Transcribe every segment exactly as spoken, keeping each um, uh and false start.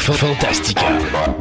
Fantastica.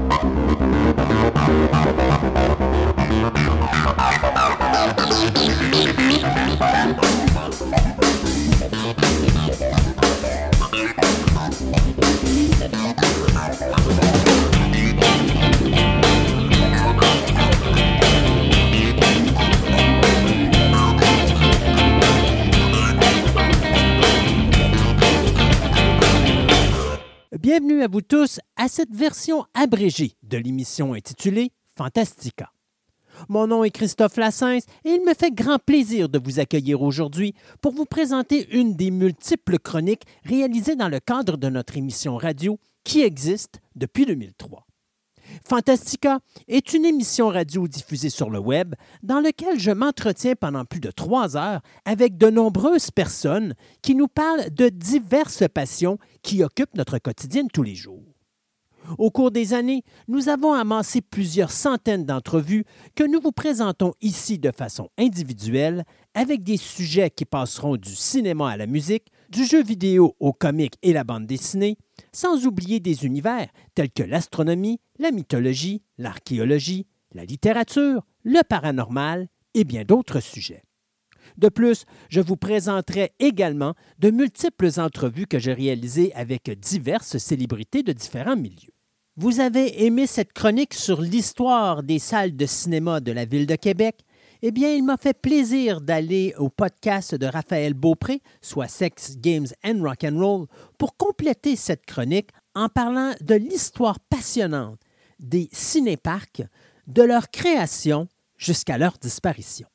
Bienvenue à vous tous à cette version abrégée de l'émission intitulée Fantastica. Mon nom est Christophe Lassens et il me fait grand plaisir de vous accueillir aujourd'hui pour vous présenter une des multiples chroniques réalisées dans le cadre de notre émission radio qui existe depuis deux mille trois. Fantastica est une émission radio diffusée sur le web dans laquelle je m'entretiens pendant plus de trois heures avec de nombreuses personnes qui nous parlent de diverses passions qui occupent notre quotidien de tous les jours. Au cours des années, nous avons amassé plusieurs centaines d'entrevues que nous vous présentons ici de façon individuelle avec des sujets qui passeront du cinéma à la musique, du jeu vidéo au comique et la bande dessinée, sans oublier des univers tels que l'astronomie, la mythologie, l'archéologie, la littérature, le paranormal et bien d'autres sujets. De plus, je vous présenterai également de multiples entrevues que j'ai réalisées avec diverses célébrités de différents milieux. Vous avez aimé cette chronique sur l'histoire des salles de cinéma de la Ville de Québec? Eh bien, il m'a fait plaisir d'aller au podcast de Raphaël Beaupré, soit Sex, Games and Rock'n'Roll, pour compléter cette chronique en parlant de l'histoire passionnante des cinéparcs, de leur création jusqu'à leur disparition.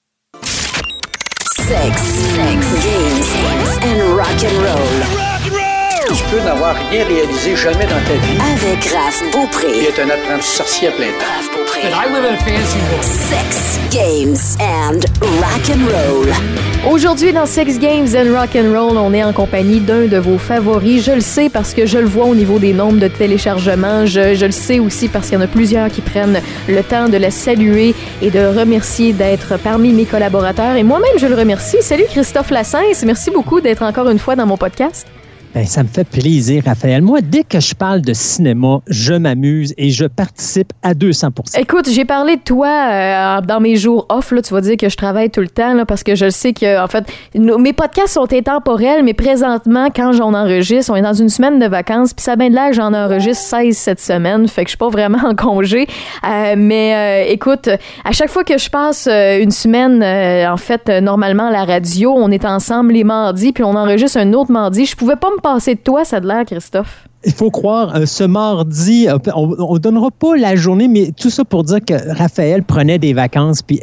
Sex, sex, games and rock'n'roll. Tu peux n'avoir rien réalisé jamais dans ta vie. Avec Raph Beaupré. Il est un apprenti sorcier à plein temps. Raph Beaupré. And I live in a fancy world. Sex, games and rock'n'roll. Aujourd'hui, dans Sex, Games and Rock'n'Roll, on est en compagnie d'un de vos favoris. Je le sais parce que je le vois au niveau des nombres de téléchargements. Je, je le sais aussi parce qu'il y en a plusieurs qui prennent le temps de la saluer et de remercier d'être parmi mes collaborateurs. Et moi-même, je le remercie. Salut Christophe Lassens. Merci beaucoup d'être encore une fois dans mon podcast. Ben, ça me fait plaisir, Raphaël. Moi, dès que je parle de cinéma, je m'amuse et je participe à deux cents pour cent. Écoute, j'ai parlé de toi euh, dans mes jours off. Là, tu vas dire que je travaille tout le temps là, parce que je sais que, en fait, nos, mes podcasts sont intemporels, mais présentement, quand j'en enregistre, on est dans une semaine de vacances, puis ça a bien de l'air que j'en enregistre seize cette semaine, fait que je suis pas vraiment en congé. Euh, mais euh, écoute, à chaque fois que je passe euh, une semaine, euh, en fait, euh, normalement, à la radio, on est ensemble les mardis, puis on enregistre un autre mardi. Je pouvais pas me passer de toi, ça a de l'air, Christophe. Il faut croire, euh, ce mardi, euh, on ne donnera pas la journée, mais tout ça pour dire que Raphaël prenait des vacances, puis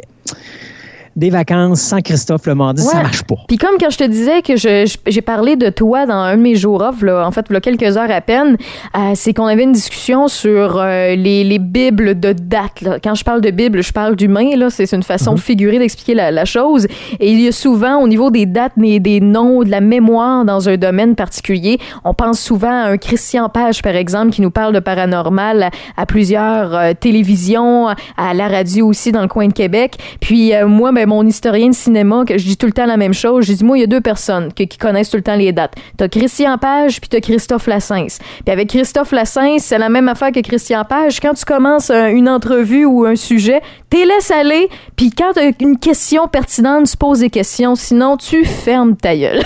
des vacances sans Christophe le mardi, ouais. Ça marche pas. Puis comme quand je te disais que je, je, j'ai parlé de toi dans un de mes jours off, là, en fait, il y a quelques heures à peine, euh, c'est qu'on avait une discussion sur euh, les, les bibles de date. Là. Quand je parle de bible, je parle d'humain, là, c'est une façon mm-hmm. figurée d'expliquer la, la chose. Et il y a souvent, au niveau des dates, des, des noms, de la mémoire dans un domaine particulier, on pense souvent à un Christian Page, par exemple, qui nous parle de paranormal à, à plusieurs euh, télévisions, à la radio aussi dans le coin de Québec. Puis euh, moi, ben, mon historien de cinéma, que je dis tout le temps la même chose, je dis, moi, il y a deux personnes que, qui connaissent tout le temps les dates. T'as Christian Page, puis t'as Christophe Lassens. Puis avec Christophe Lassens, c'est la même affaire que Christian Page. Quand tu commences un, une entrevue ou un sujet, t'es laisse aller, puis quand t'as une question pertinente, tu poses des questions, sinon tu fermes ta gueule.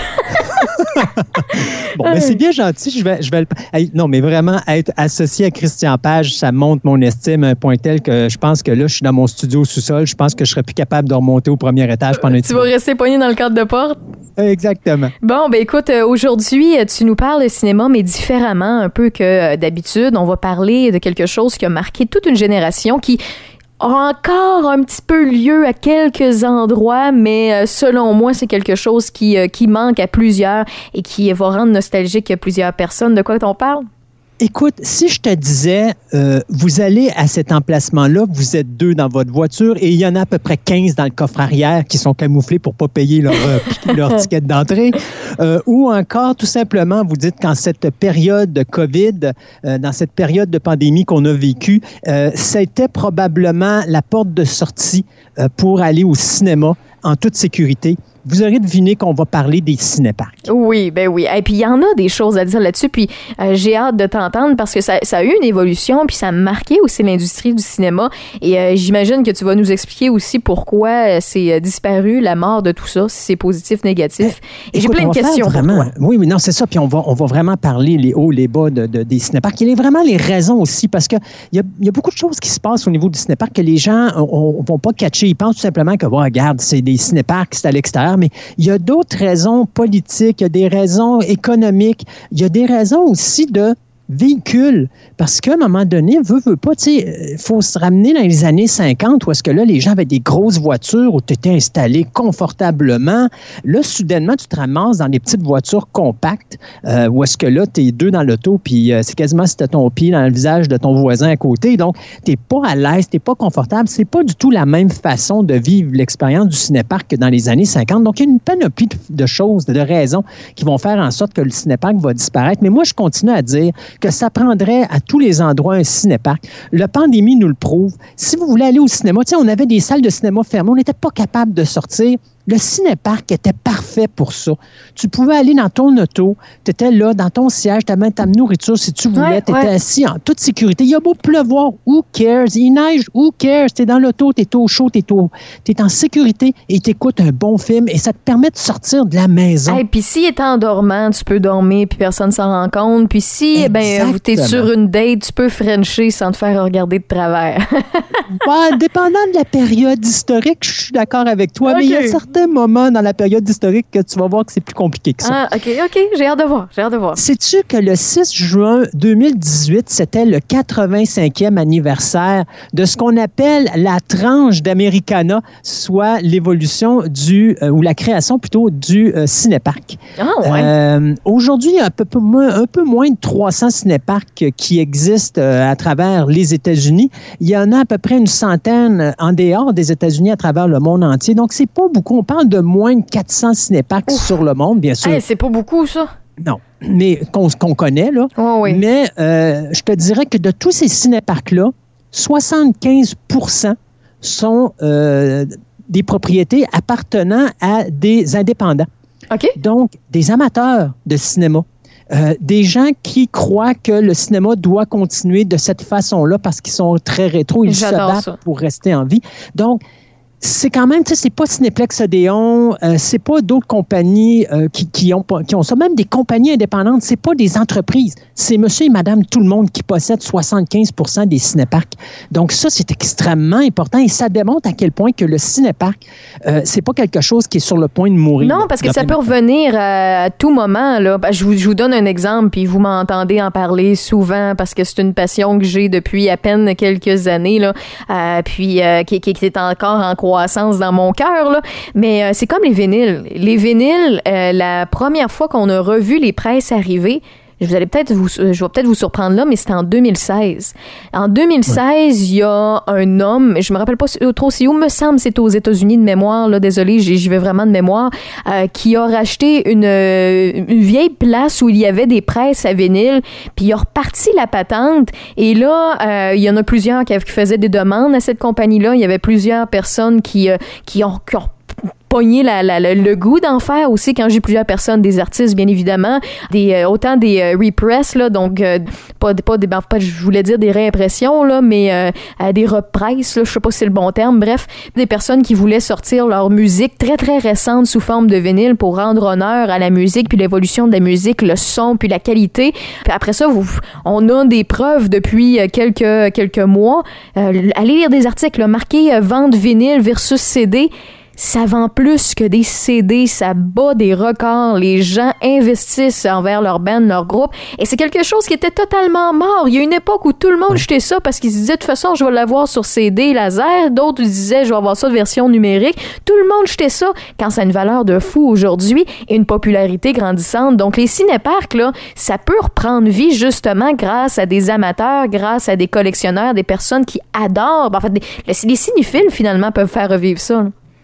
Bon, mais c'est bien gentil, je vais, je vais le... Non, mais vraiment, être associé à Christian Page, ça monte mon estime à un point tel que je pense que là, je suis dans mon studio au sous-sol, je pense que je serais plus capable de remonter au premier étage pendant un Tu vas rester poigné dans le cadre de porte? Exactement. Bon, ben écoute, aujourd'hui, tu nous parles de cinéma, mais différemment un peu que d'habitude. On va parler de quelque chose qui a marqué toute une génération, qui a encore un petit peu lieu à quelques endroits, mais selon moi, c'est quelque chose qui, qui manque à plusieurs et qui va rendre nostalgique à plusieurs personnes. De quoi on parle? Écoute, si je te disais, euh, vous allez à cet emplacement-là, vous êtes deux dans votre voiture et il y en a à peu près quinze dans le coffre arrière qui sont camouflés pour ne pas payer leur, euh, leur ticket d'entrée, euh, ou encore, tout simplement, vous dites qu'en cette période de COVID, euh, dans cette période de pandémie qu'on a vécue, euh, c'était probablement la porte de sortie euh, pour aller au cinéma en toute sécurité. vous aurez deviné qu'on va parler des cinéparcs. Oui, ben oui. Et puis, il y en a des choses à dire là-dessus. Puis, euh, j'ai hâte de t'entendre parce que ça, ça a eu une évolution, puis ça a marqué aussi l'industrie du cinéma. Et euh, j'imagine que tu vas nous expliquer aussi pourquoi euh, c'est euh, disparu, la mort de tout ça, si c'est positif, négatif. Et Écoute, j'ai plein de questions vraiment, pour toi. Oui, oui, non, c'est ça. Puis, on va, on va vraiment parler les hauts, les bas de, de, des cinéparcs. Il y a vraiment les raisons aussi, parce qu'il y a, y a beaucoup de choses qui se passent au niveau du cinéparc que les gens ne vont pas catcher. Ils pensent tout simplement que, oh, regarde, c'est des cinéparcs, c'est à l'extérieur. Mais il y a d'autres raisons politiques, il y a des raisons économiques, il y a des raisons aussi de véhicules. Parce qu'à un moment donné, veut, veut pas, tu sais, il faut se ramener dans les années cinquante où est-ce que là, les gens avaient des grosses voitures où tu étais installé confortablement. Là, soudainement, tu te ramasses dans des petites voitures compactes euh, où est-ce que là, tu es deux dans l'auto puis euh, c'est quasiment si tu as ton pied dans le visage de ton voisin à côté. Donc, tu n'es pas à l'aise, tu n'es pas confortable. C'est pas du tout la même façon de vivre l'expérience du cinéparc que dans les années cinquante. Donc, il y a une panoplie de, de choses, de raisons qui vont faire en sorte que le cinéparc va disparaître. Mais moi, je continue à dire que ça prendrait à tous les endroits un cinéparc. La pandémie nous le prouve. Si vous voulez aller au cinéma, tu sais, on avait des salles de cinéma fermées, on n'était pas capable de sortir. Le cinéparc était parfait pour ça. Tu pouvais aller dans ton auto, tu étais là, dans ton siège, tu avais ta nourriture si tu voulais, ouais, tu étais ouais. assis en toute sécurité. Il a beau pleuvoir, who cares? Il neige, who cares? Tu es dans l'auto, tu es au chaud, tu es en sécurité et tu écoutes un bon film et ça te permet de sortir de la maison. Hey, puis s'il est endormant, tu peux dormir puis personne ne s'en rend compte. Puis si ben, tu es sur une date, tu peux frencher sans te faire regarder de travers. Ouais, dépendant de la période historique, je suis d'accord avec toi, okay. Mais il y a certains moments dans la période historique que tu vas voir que c'est plus compliqué que ça. Ah, OK, OK, j'ai hâte de voir, j'ai hâte de voir. Sais-tu que le six juin deux mille dix-huit, c'était le quatre-vingt-cinquième anniversaire de ce qu'on appelle la tranche d'Americana, soit l'évolution du, euh, ou la création plutôt du euh, cinéparc. Ah, ouais. Euh, aujourd'hui, il y a un peu, un peu moins de trois cents cinéparcs qui existent euh, à travers les États-Unis. Il y en a à peu près une centaine en dehors des États-Unis à travers le monde entier. Donc, c'est pas beaucoup. On parle de moins de quatre cents cinéparcs Ouf. Sur le monde, bien sûr. Hey, c'est pas beaucoup, ça. Non, mais qu'on, qu'on connaît, là. Oh, oui. Mais euh, je te dirais que de tous ces cinéparcs-là, soixante-quinze pour cent sont euh, des propriétés appartenant à des indépendants. OK. Donc, des amateurs de cinéma. Euh, des gens qui croient que le cinéma doit continuer de cette façon-là parce qu'ils sont très rétro, ils J'adore se battent ça. Pour rester en vie. Donc, c'est quand même, tu sais, c'est pas Cinéplex Odéon, euh, c'est pas d'autres compagnies euh, qui, qui, ont, qui ont ça, même des compagnies indépendantes, c'est pas des entreprises, c'est monsieur et madame tout le monde qui possède soixante-quinze pour cent des cinéparcs. Donc ça, c'est extrêmement important et ça démontre à quel point que le cinéparc, euh, c'est pas quelque chose qui est sur le point de mourir. Non, parce que ça peut revenir à, à tout moment, là. Je vous, je vous donne un exemple, puis vous m'entendez en parler souvent parce que c'est une passion que j'ai depuis à peine quelques années, là, euh, puis euh, qui, qui, qui est encore en croissance dans mon cœur, là. Mais euh, c'est comme les vinyles. Les vinyles, euh, la première fois qu'on a revu les presses arriver, vous allez peut-être vous, je vais peut-être vous surprendre là, mais c'était en deux mille seize. En deux mille seize, il ouais. y a un homme, je me rappelle pas trop c'est où, me semble c'est aux États-Unis de mémoire, là, désolé, j'y vais vraiment de mémoire, euh, qui a racheté une, une vieille place où il y avait des presses à vinyle, puis il a reparti la patente, et là, euh, il y en a plusieurs qui, qui faisaient des demandes à cette compagnie-là, il y avait plusieurs personnes qui, euh, qui ont, qui ont pogner la, la, la, le goût d'en faire aussi quand j'ai plusieurs personnes, des artistes bien évidemment, des euh, autant des euh, repress là, donc euh, pas pas des pas je voulais dire des réimpressions là, mais euh, des reprises là, je sais pas si c'est le bon terme, bref, des personnes qui voulaient sortir leur musique très très récente sous forme de vinyle pour rendre honneur à la musique puis l'évolution de la musique, le son puis la qualité. Puis après ça, vous, on a des preuves depuis quelques quelques mois. Euh, allez lire des articles là, marqués euh, vente vinyle versus C D. Ça vend plus que des C D, ça bat des records. Les gens investissent envers leur band, leur groupe. Et c'est quelque chose qui était totalement mort. Il y a une époque où tout le monde jetait ça parce qu'ils se disaient, de toute façon, je vais l'avoir sur C D laser. D'autres disaient, je vais avoir ça de version numérique. Tout le monde jetait ça quand ça a une valeur de fou aujourd'hui et une popularité grandissante. Donc, les cinéparcs, là, ça peut reprendre vie justement grâce à des amateurs, grâce à des collectionneurs, des personnes qui adorent. En fait, les, les cinéphiles, finalement, peuvent faire revivre ça, là.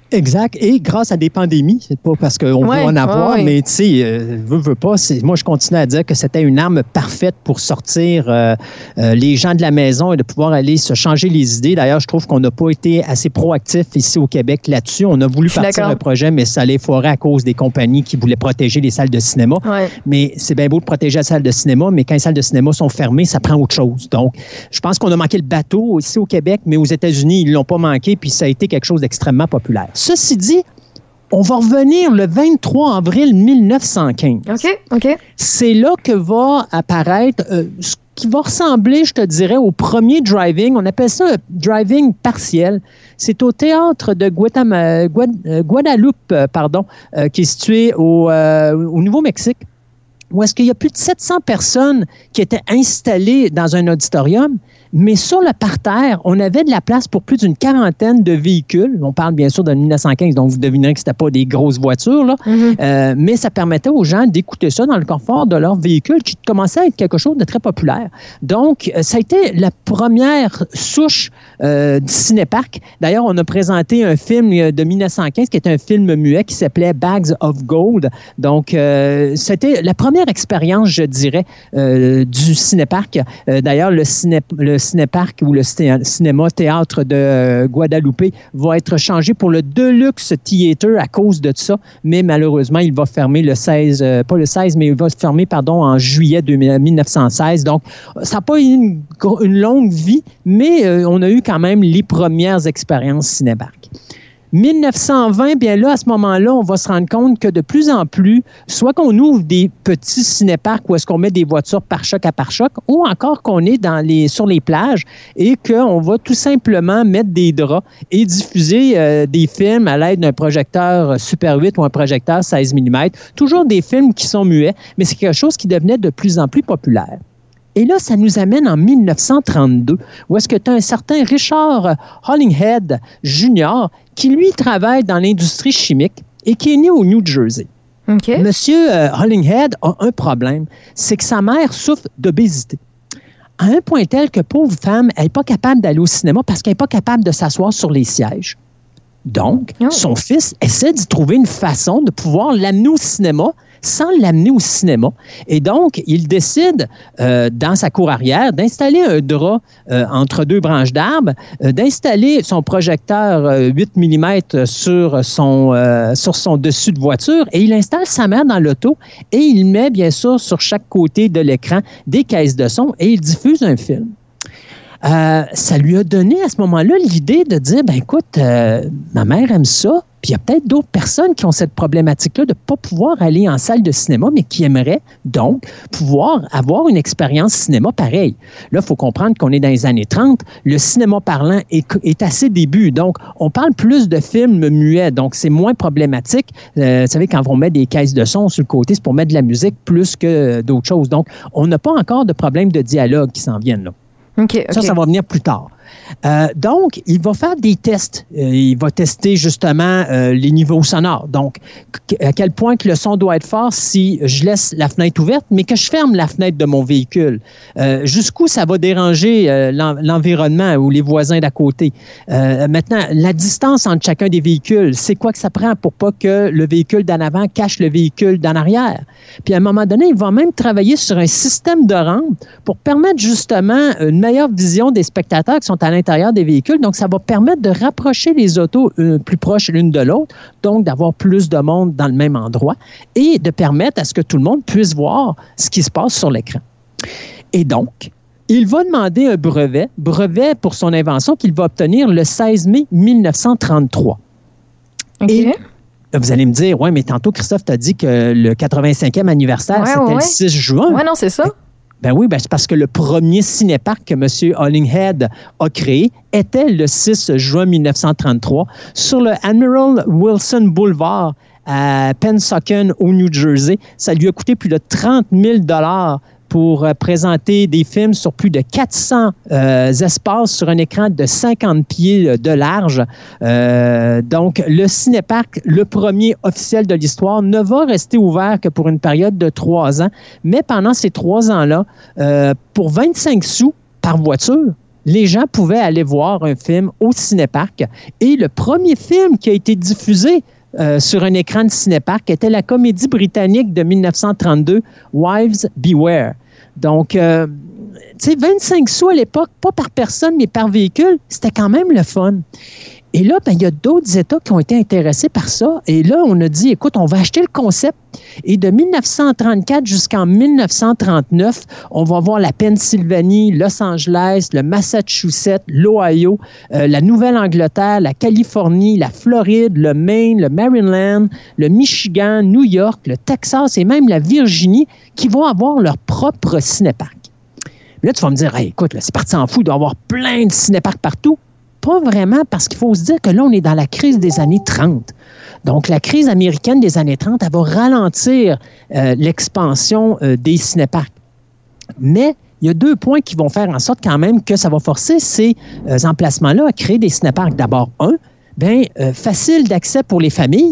Exact. Et grâce à des pandémies, c'est pas parce qu'on ouais, veut en avoir, ouais. mais tu sais, euh, veut, veut pas. C'est, moi, je continue à dire que c'était une arme parfaite pour sortir euh, euh, les gens de la maison et de pouvoir aller se changer les idées. D'ailleurs, je trouve qu'on n'a pas été assez proactif ici au Québec là-dessus. On a voulu partir d'accord. un projet, mais ça allait foirer à cause des compagnies qui voulaient protéger les salles de cinéma. Ouais. Mais c'est bien beau de protéger la salle de cinéma, mais quand les salles de cinéma sont fermées, ça prend autre chose. Donc, je pense qu'on a manqué le bateau ici au Québec, mais aux États-Unis, ils ne l'ont pas manqué, puis ça a été quelque chose d'extrêmement populaire. Ceci dit, on va revenir le vingt-trois avril mille neuf cent quinze. OK, OK. C'est là que va apparaître euh, ce qui va ressembler, je te dirais, au premier driving. On appelle ça un driving partiel. C'est au théâtre de Guatam- Guad- Guadeloupe, euh, pardon, euh, qui est situé au, euh, au Nouveau-Mexique, où est-ce qu'il y a plus de sept cents personnes qui étaient installées dans un auditorium. Mais sur le parterre, on avait de la place pour plus d'une quarantaine de véhicules. On parle bien sûr de mille neuf cent quinze, donc vous devinerez que ce n'était pas des grosses voitures, là. Mm-hmm. Euh, mais ça permettait aux gens d'écouter ça dans le confort de leur véhicule, qui commençait à être quelque chose de très populaire. Donc, ça a été la première souche euh, du cinéparc. D'ailleurs, on a présenté un film de mille neuf cent quinze qui était un film muet qui s'appelait Bags of Gold. Donc, euh, c'était la première expérience, je dirais, euh, du cinéparc. Euh, d'ailleurs, le ciné... Le cinéparc ou le cinéma théâtre de Guadeloupe va être changé pour le Deluxe Theater à cause de ça, mais malheureusement, il va fermer le seize, euh, pas le seize, mais il va se fermer, pardon, en juillet mille neuf cent seize. Donc, ça n'a pas eu une, une longue vie, mais euh, on a eu quand même les premières expériences cinéparc. mille neuf cent vingt, bien là, à ce moment-là, on va se rendre compte que de plus en plus, soit qu'on ouvre des petits cinéparcs où est-ce qu'on met des voitures pare-choc à pare-choc, ou encore qu'on est dans les, sur les plages et qu'on va tout simplement mettre des draps et diffuser euh, des films à l'aide d'un projecteur Super huit ou un projecteur seize millimètres. Toujours des films qui sont muets, mais c'est quelque chose qui devenait de plus en plus populaire. Et là, ça nous amène en mille neuf cent trente-deux, où est-ce que tu as un certain Richard Hollinghead Junior qui, lui, travaille dans l'industrie chimique et qui est né au New Jersey. Okay. Monsieur euh, Hollinghead a un problème, c'est que sa mère souffre d'obésité. À un point tel que, pauvre femme, elle n'est pas capable d'aller au cinéma parce qu'elle n'est pas capable de s'asseoir sur les sièges. Donc, oh. son fils essaie d'y trouver une façon de pouvoir l'amener au cinéma sans l'amener au cinéma. Et donc, il décide, euh, dans sa cour arrière, d'installer un drap euh, entre deux branches d'arbres, euh, d'installer son projecteur euh, huit millimètres sur son, euh, sur son dessus de voiture, et il installe sa mère dans l'auto, et il met, bien sûr, sur chaque côté de l'écran des caisses de son, et il diffuse un film. Euh, ça lui a donné à ce moment-là l'idée de dire, ben écoute, euh, ma mère aime ça, puis il y a peut-être d'autres personnes qui ont cette problématique-là de ne pas pouvoir aller en salle de cinéma, mais qui aimeraient donc pouvoir avoir une expérience cinéma pareille. Là, il faut comprendre qu'on est dans les années trente, le cinéma parlant est, est à ses débuts, donc on parle plus de films muets, donc c'est moins problématique. Euh, vous savez, quand on met des caisses de son sur le côté, c'est pour mettre de la musique plus que d'autres choses. Donc, on n'a pas encore de problème de dialogue qui s'en viennent là. Okay, okay. Ça, ça va venir plus tard. Euh, donc, il va faire des tests. Euh, il va tester justement euh, les niveaux sonores. Donc, à quel point que le son doit être fort si je laisse la fenêtre ouverte, mais que je ferme la fenêtre de mon véhicule. Euh, jusqu'où ça va déranger euh, l'en- l'environnement ou les voisins d'à côté. Euh, maintenant, la distance entre chacun des véhicules, c'est quoi que ça prend pour pas que le véhicule d'en avant cache le véhicule d'en arrière? Puis à un moment donné, il va même travailler sur un système de rampe pour permettre justement une meilleure vision des spectateurs qui sont à l'intérieur des véhicules. Donc, ça va permettre de rapprocher les autos euh, plus proches l'une de l'autre, donc d'avoir plus de monde dans le même endroit et de permettre à ce que tout le monde puisse voir ce qui se passe sur l'écran. Et donc, il va demander un brevet, brevet pour son invention qu'il va obtenir le seize mai mille neuf cent trente-trois. Okay. Et vous allez me dire, oui, mais tantôt, Christophe t'a dit que le quatre-vingt-cinquième anniversaire, ouais, c'était ouais. le six juin. Oui, non, c'est ça. Ben oui, ben c'est parce que le premier cinéparc que M. Hollinghead a créé était le six juin mille neuf cent trente-trois sur le Admiral Wilson Boulevard à Pennsauken, au New Jersey. Ça lui a coûté plus de trente mille dollars pour euh, présenter des films sur plus de quatre cents euh, espaces sur un écran de cinquante pieds de large. Euh, donc, le cinéparc, le premier officiel de l'histoire, ne va rester ouvert que pour une période de trois ans. Mais pendant ces trois ans-là, euh, pour vingt-cinq sous par voiture, les gens pouvaient aller voir un film au cinéparc. Et le premier film qui a été diffusé euh, sur un écran de cinéparc était la comédie britannique de dix-neuf cent trente-deux, Wives Beware. Donc, euh, tu sais, vingt-cinq sous à l'époque, pas par personne, mais par véhicule, c'était quand même le fun. Et là, ben, il y a d'autres États qui ont été intéressés par ça. Et là, on a dit, écoute, on va acheter le concept. Et de dix-neuf cent trente-quatre jusqu'en dix-neuf cent trente-neuf, on va voir la Pennsylvanie, Los Angeles, le Massachusetts, l'Ohio, euh, la Nouvelle-Angleterre, la Californie, la Floride, le Maine, le Maryland, le Michigan, New York, le Texas et même la Virginie qui vont avoir leur propre cinéparc. Là, tu vas me dire, hey, écoute, là, c'est parti en fou, il doit y avoir plein de cinéparcs partout. Pas vraiment, parce qu'il faut se dire que là, on est dans la crise des années trente. Donc, la crise américaine des années trente, elle va ralentir euh, l'expansion euh, des cinéparcs. Mais il y a deux points qui vont faire en sorte quand même que ça va forcer ces euh, emplacements-là à créer des cinéparcs. D'abord, un, bien, euh, facile d'accès pour les familles.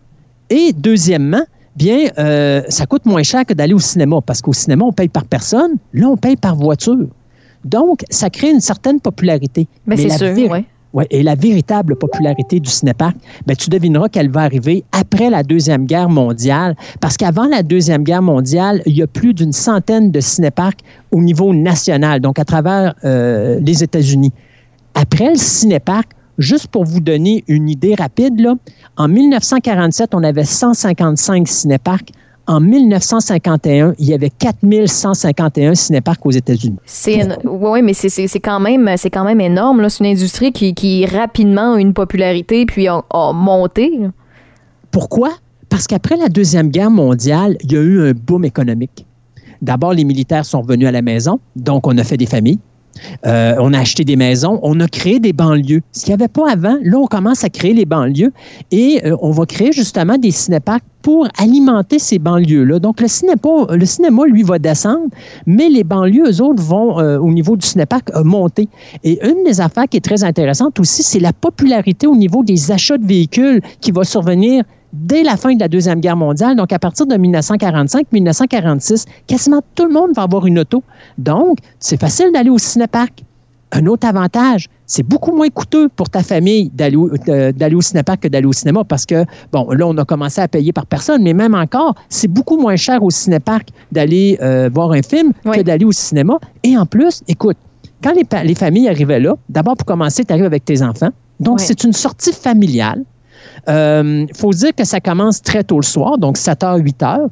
Et deuxièmement, bien, euh, ça coûte moins cher que d'aller au cinéma, parce qu'au cinéma, on paye par personne. Là, on paye par voiture. Donc, ça crée une certaine popularité. Mais, Mais c'est sûr, véri- oui. Ouais, et la véritable popularité du cinéparc, ben, tu devineras qu'elle va arriver après la Deuxième Guerre mondiale, parce qu'avant la Deuxième Guerre mondiale, il y a plus d'une centaine de cinéparcs au niveau national, donc à travers euh, les États-Unis. Après le cinéparc, juste pour vous donner une idée rapide, là, en dix-neuf cent quarante-sept, on avait cent cinquante-cinq cinéparcs. En dix-neuf cent cinquante et un, il y avait quatre mille cent cinquante et un cinéparcs aux États-Unis. C'est oui, mais c'est, c'est, c'est, quand même, c'est quand même énorme. Là. C'est une industrie qui, qui rapidement a une popularité puis a, a monté. Là. Pourquoi? Parce qu'après la Deuxième Guerre mondiale, il y a eu un boom économique. D'abord, les militaires sont revenus à la maison, donc on a fait des familles. Euh, on a acheté des maisons, on a créé des banlieues. Ce qu'il n'y avait pas avant, là, on commence à créer les banlieues et euh, on va créer justement des cinéparcs pour alimenter ces banlieues-là. Donc, le cinéma, le cinéma, lui, va descendre, mais les banlieues, eux autres, vont, euh, au niveau du cinéparc, euh, monter. Et une des affaires qui est très intéressante aussi, c'est la popularité au niveau des achats de véhicules qui va survenir dès la fin de la Deuxième Guerre mondiale. Donc, à partir de dix-neuf cent quarante-cinq dix-neuf cent quarante-six, quasiment tout le monde va avoir une auto. Donc, c'est facile d'aller au cinéparc. Un autre avantage, c'est beaucoup moins coûteux pour ta famille d'aller au, euh, d'aller au cinéparc que d'aller au cinéma parce que, bon, là, on a commencé à payer par personne, mais même encore, c'est beaucoup moins cher au cinéparc d'aller euh, voir un film oui. que d'aller au cinéma. Et en plus, écoute, quand les, les familles arrivaient là, d'abord, pour commencer, tu arrives avec tes enfants. Donc, oui. c'est une sortie familiale. Il euh, faut dire que ça commence très tôt le soir, donc sept heures, huit heures.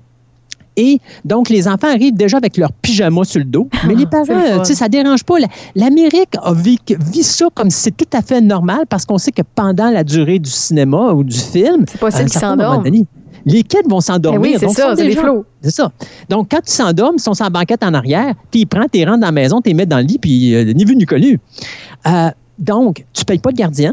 Et donc, les enfants arrivent déjà avec leur pyjama sur le dos. Mais les parents, tu sais, ça ne dérange pas. L'Amérique a vu, vit ça comme si c'est tout à fait normal parce qu'on sait que pendant la durée du cinéma ou du film... C'est possible qu'ils s'endorment. Les kids vont s'endormir. Oui, c'est donc, ça, c'est des flots. C'est ça. Donc, quand tu s'endormes, ils sont sans banquette en arrière, tu les prends, tu les rentres dans la maison, tu les mets dans le lit, puis euh, ni vu ni connu. Euh, donc, tu ne payes pas de gardien.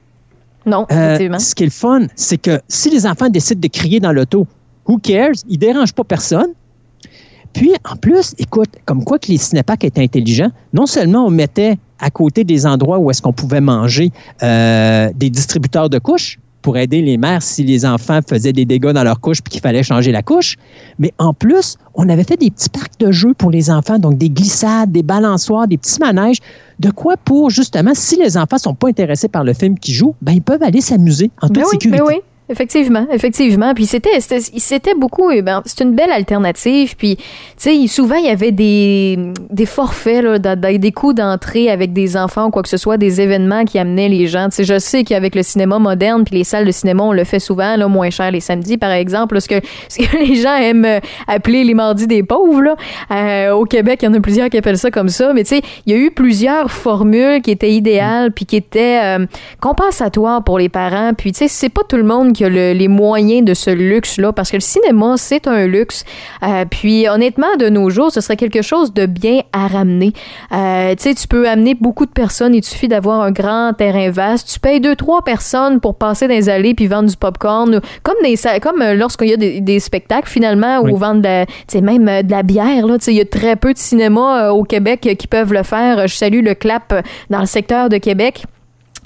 Non, effectivement. Euh, ce qui est le fun, c'est que si les enfants décident de crier dans l'auto, who cares? Ils ne dérangent pas personne. Puis, en plus, écoute, comme quoi que les cinéparcs étaient intelligents, non seulement on mettait à côté des endroits où est-ce qu'on pouvait manger euh, des distributeurs de couches pour aider les mères si les enfants faisaient des dégâts dans leur couche puis qu'il fallait changer la couche, mais en plus, on avait fait des petits parcs de jeux pour les enfants, donc des glissades, des balançoires, des petits manèges, de quoi pour, justement, si les enfants ne sont pas intéressés par le film qu'ils jouent, ben ils peuvent aller s'amuser en toute mais oui, sécurité. Mais oui. Effectivement, effectivement. Puis c'était, c'était, c'était beaucoup, ben, c'est une belle alternative. Puis, tu sais, souvent, il y avait des, des forfaits, là, des coûts d'entrée avec des enfants ou quoi que ce soit, des événements qui amenaient les gens. Tu sais, je sais qu'avec le cinéma moderne puis les salles de cinéma, on le fait souvent, là, moins cher les samedis, par exemple, là, ce que, ce que les gens aiment appeler les mardis des pauvres, là. Euh, au Québec, il y en a plusieurs qui appellent ça comme ça. Mais tu sais, il y a eu plusieurs formules qui étaient idéales puis qui étaient euh, compensatoires pour les parents. Puis, tu sais, c'est pas tout le monde qui a le, les moyens de ce luxe-là, parce que le cinéma, c'est un luxe. Euh, puis, honnêtement, de nos jours, ce serait quelque chose de bien à ramener. Euh, tu sais, tu peux amener beaucoup de personnes, il suffit d'avoir un grand terrain vaste. Tu payes deux, trois personnes pour passer dans les allées puis vendre du popcorn, comme, des, comme lorsqu'il y a des, des spectacles, finalement, oui. où vendre de, tu sais, même de la bière, là. Tu sais, il y a très peu de cinémas euh, au Québec qui peuvent le faire. Je salue le Clap dans le secteur de Québec.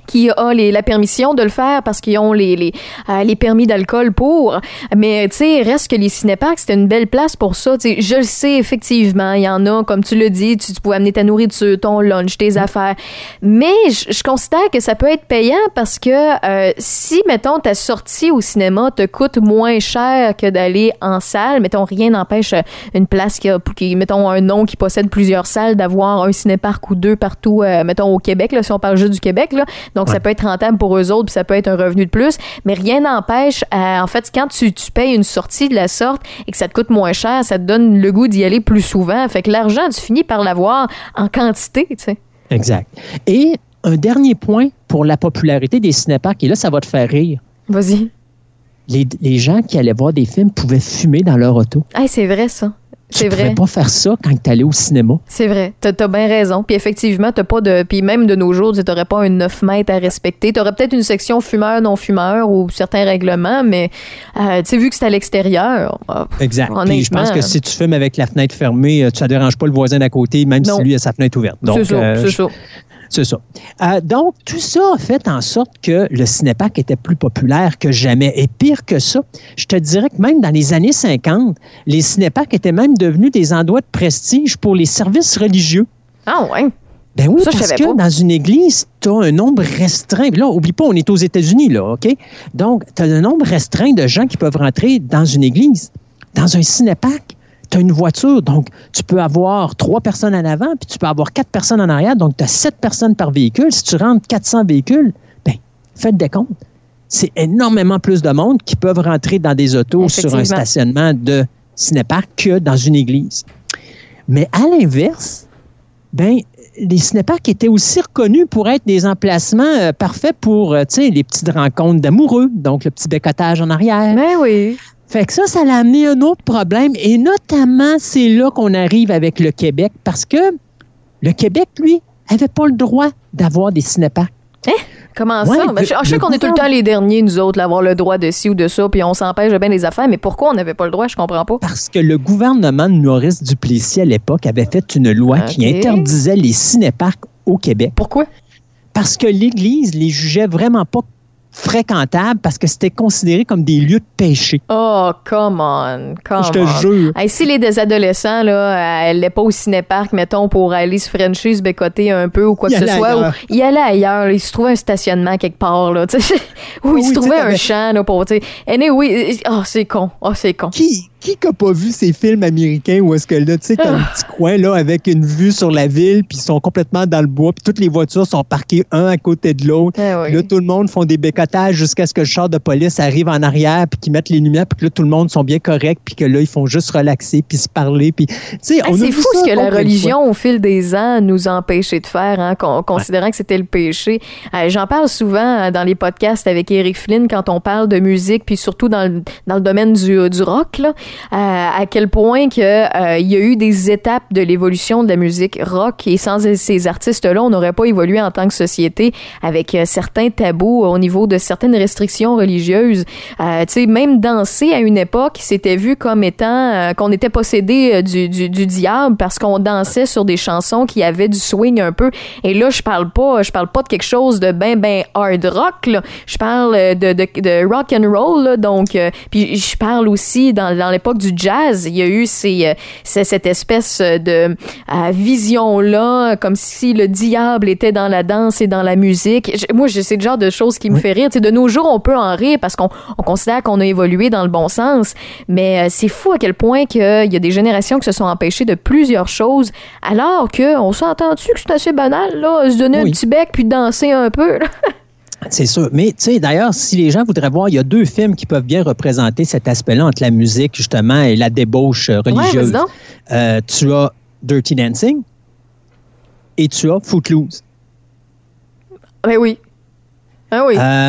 qui a les, la permission de le faire parce qu'ils ont les, les, euh, les permis d'alcool pour. Mais, tu sais, reste que les cinéparcs, c'était une belle place pour ça. Tu sais, je le sais, effectivement, il y en a, comme tu l'as dit, tu, tu pouvais amener ta nourriture, ton lunch, tes affaires. Mais je, je considère que ça peut être payant parce que euh, si, mettons, ta sortie au cinéma te coûte moins cher que d'aller en salle, mettons, rien n'empêche une place qui a, qui, mettons, un nom qui possède plusieurs salles d'avoir un cinéparc ou deux partout, euh, mettons, au Québec, là, si on parle juste du Québec, là. Donc, ouais. Ça peut être rentable pour eux autres, puis ça peut être un revenu de plus, mais rien n'empêche, euh, en fait, quand tu, tu payes une sortie de la sorte et que ça te coûte moins cher, ça te donne le goût d'y aller plus souvent. Fait que l'argent, tu finis par l'avoir en quantité, tu sais. Exact. Et un dernier point pour la popularité des cinéparcs, et là, ça va te faire rire. Vas-y. Les, les gens qui allaient voir des films pouvaient fumer dans leur auto. Hey, c'est vrai, ça. C'est tu vrai. pouvais pas faire ça quand tu allais au cinéma. C'est vrai. T'as, t'as bien raison. Puis effectivement, t'as pas de... Puis même de nos jours, tu n'aurais pas un neuf mètres à respecter. Tu aurais peut-être une section fumeur, non-fumeur ou certains règlements, mais euh, tu sais, vu que c'est à l'extérieur... Oh, exact. Puis je pense que si tu fumes avec la fenêtre fermée, ça ne dérange pas le voisin d'à côté, même non. si lui a sa fenêtre ouverte. Donc, c'est ça, euh, c'est je... ça. C'est ça. Euh, donc, tout ça a fait en sorte que le cinéparc était plus populaire que jamais. Et pire que ça, je te dirais que même dans les années cinquante, les cinéparcs étaient même devenus des endroits de prestige pour les services religieux. Ah ouais? Ben oui, ça, parce que pas. Dans une église, tu as un nombre restreint. Là, oublie pas, on est aux États-Unis, là, OK? Donc, tu as un nombre restreint de gens qui peuvent rentrer dans une église. Dans un cinéparc, tu as une voiture, donc tu peux avoir trois personnes en avant, puis tu peux avoir quatre personnes en arrière, donc tu as sept personnes par véhicule. Si tu rentres quatre cents véhicules, bien, faites des comptes. C'est énormément plus de monde qui peuvent rentrer dans des autos sur un stationnement de cinéparc que dans une église. Mais à l'inverse, bien, les cinéparcs étaient aussi reconnus pour être des emplacements euh, parfaits pour, euh, tu sais, les petites rencontres d'amoureux, donc le petit bécotage en arrière. Ben oui. Fait que ça, ça l'a amené un autre problème. Et notamment, c'est là qu'on arrive avec le Québec parce que le Québec, lui, n'avait pas le droit d'avoir des cinéparcs. Hein? Comment ouais, ça? Ben, je, je sais qu'on est tout le temps les derniers, nous autres, d'avoir le droit de ci ou de ça, puis on s'empêche de bien des affaires, mais pourquoi on n'avait pas le droit? Je comprends pas. Parce que le gouvernement de Maurice Duplessis, à l'époque, avait fait une loi okay. qui interdisait les cinéparcs au Québec. Pourquoi? Parce que l'Église les jugeait vraiment pas fréquentables parce que c'était considéré comme des lieux de péché. Oh, come on, come Je te on. jure. Hey, si les des adolescents, là, elle n'allaient pas au cinéparc, mettons, pour aller se frencher, se bécoter un peu ou quoi que ce soit, ou ils allaient ailleurs, là, ils se trouvaient un stationnement quelque part, là, tu sais, où oh, ils oui, se trouvaient un champ, là, pour, tu sais. Anyway, oh, c'est con, oh, c'est con. Qui... Qui n'a pas vu ces films américains où est-ce que là, tu sais, t'as un petit coin là avec une vue sur la ville, puis ils sont complètement dans le bois, puis toutes les voitures sont parquées un à côté de l'autre. Eh oui. Là, tout le monde font des bécotages jusqu'à ce que le char de police arrive en arrière, puis qu'ils mettent les lumières, puis que là, tout le monde sont bien corrects, puis que là, ils font juste relaxer, puis se parler, puis tu sais, on ah, c'est fou ce que la religion, au fil des ans, nous a empêché de faire, hein, con- considérant ouais. que c'était le péché. Euh, j'en parle souvent dans les podcasts avec Eric Flynn quand on parle de musique, puis surtout dans le, dans le domaine du, du rock, là. Euh, à quel point que euh, il y a eu des étapes de l'évolution de la musique rock et sans ces artistes-là, on n'aurait pas évolué en tant que société avec euh, certains tabous au niveau de certaines restrictions religieuses. Euh, tu sais, même danser à une époque, c'était vu comme étant euh, qu'on était possédé euh, du, du, du diable parce qu'on dansait sur des chansons qui avaient du swing un peu. Et là, je parle pas, je parle pas de quelque chose de ben ben hard rock. Là. Je parle de, de, de rock and roll. Là, donc, euh, puis je parle aussi dans, dans l'époque du jazz, il y a eu ces, ces, cette espèce de euh, vision-là, comme si le diable était dans la danse et dans la musique. Je, moi, c'est le genre de choses qui me oui. fait rire. T'sais, de nos jours, on peut en rire parce qu'on on considère qu'on a évolué dans le bon sens, mais euh, c'est fou à quel point qu'il y a des générations qui se sont empêchées de plusieurs choses, alors qu'on s'est entendu que c'est assez banal, là, se donner oui. un petit bec puis danser un peu, là. C'est sûr. Mais, tu sais, d'ailleurs, si les gens voudraient voir, il y a deux films qui peuvent bien représenter cet aspect-là entre la musique, justement, et la débauche religieuse. Ouais, euh, tu as Dirty Dancing et tu as Footloose. Ben oui. Ah oui. Euh,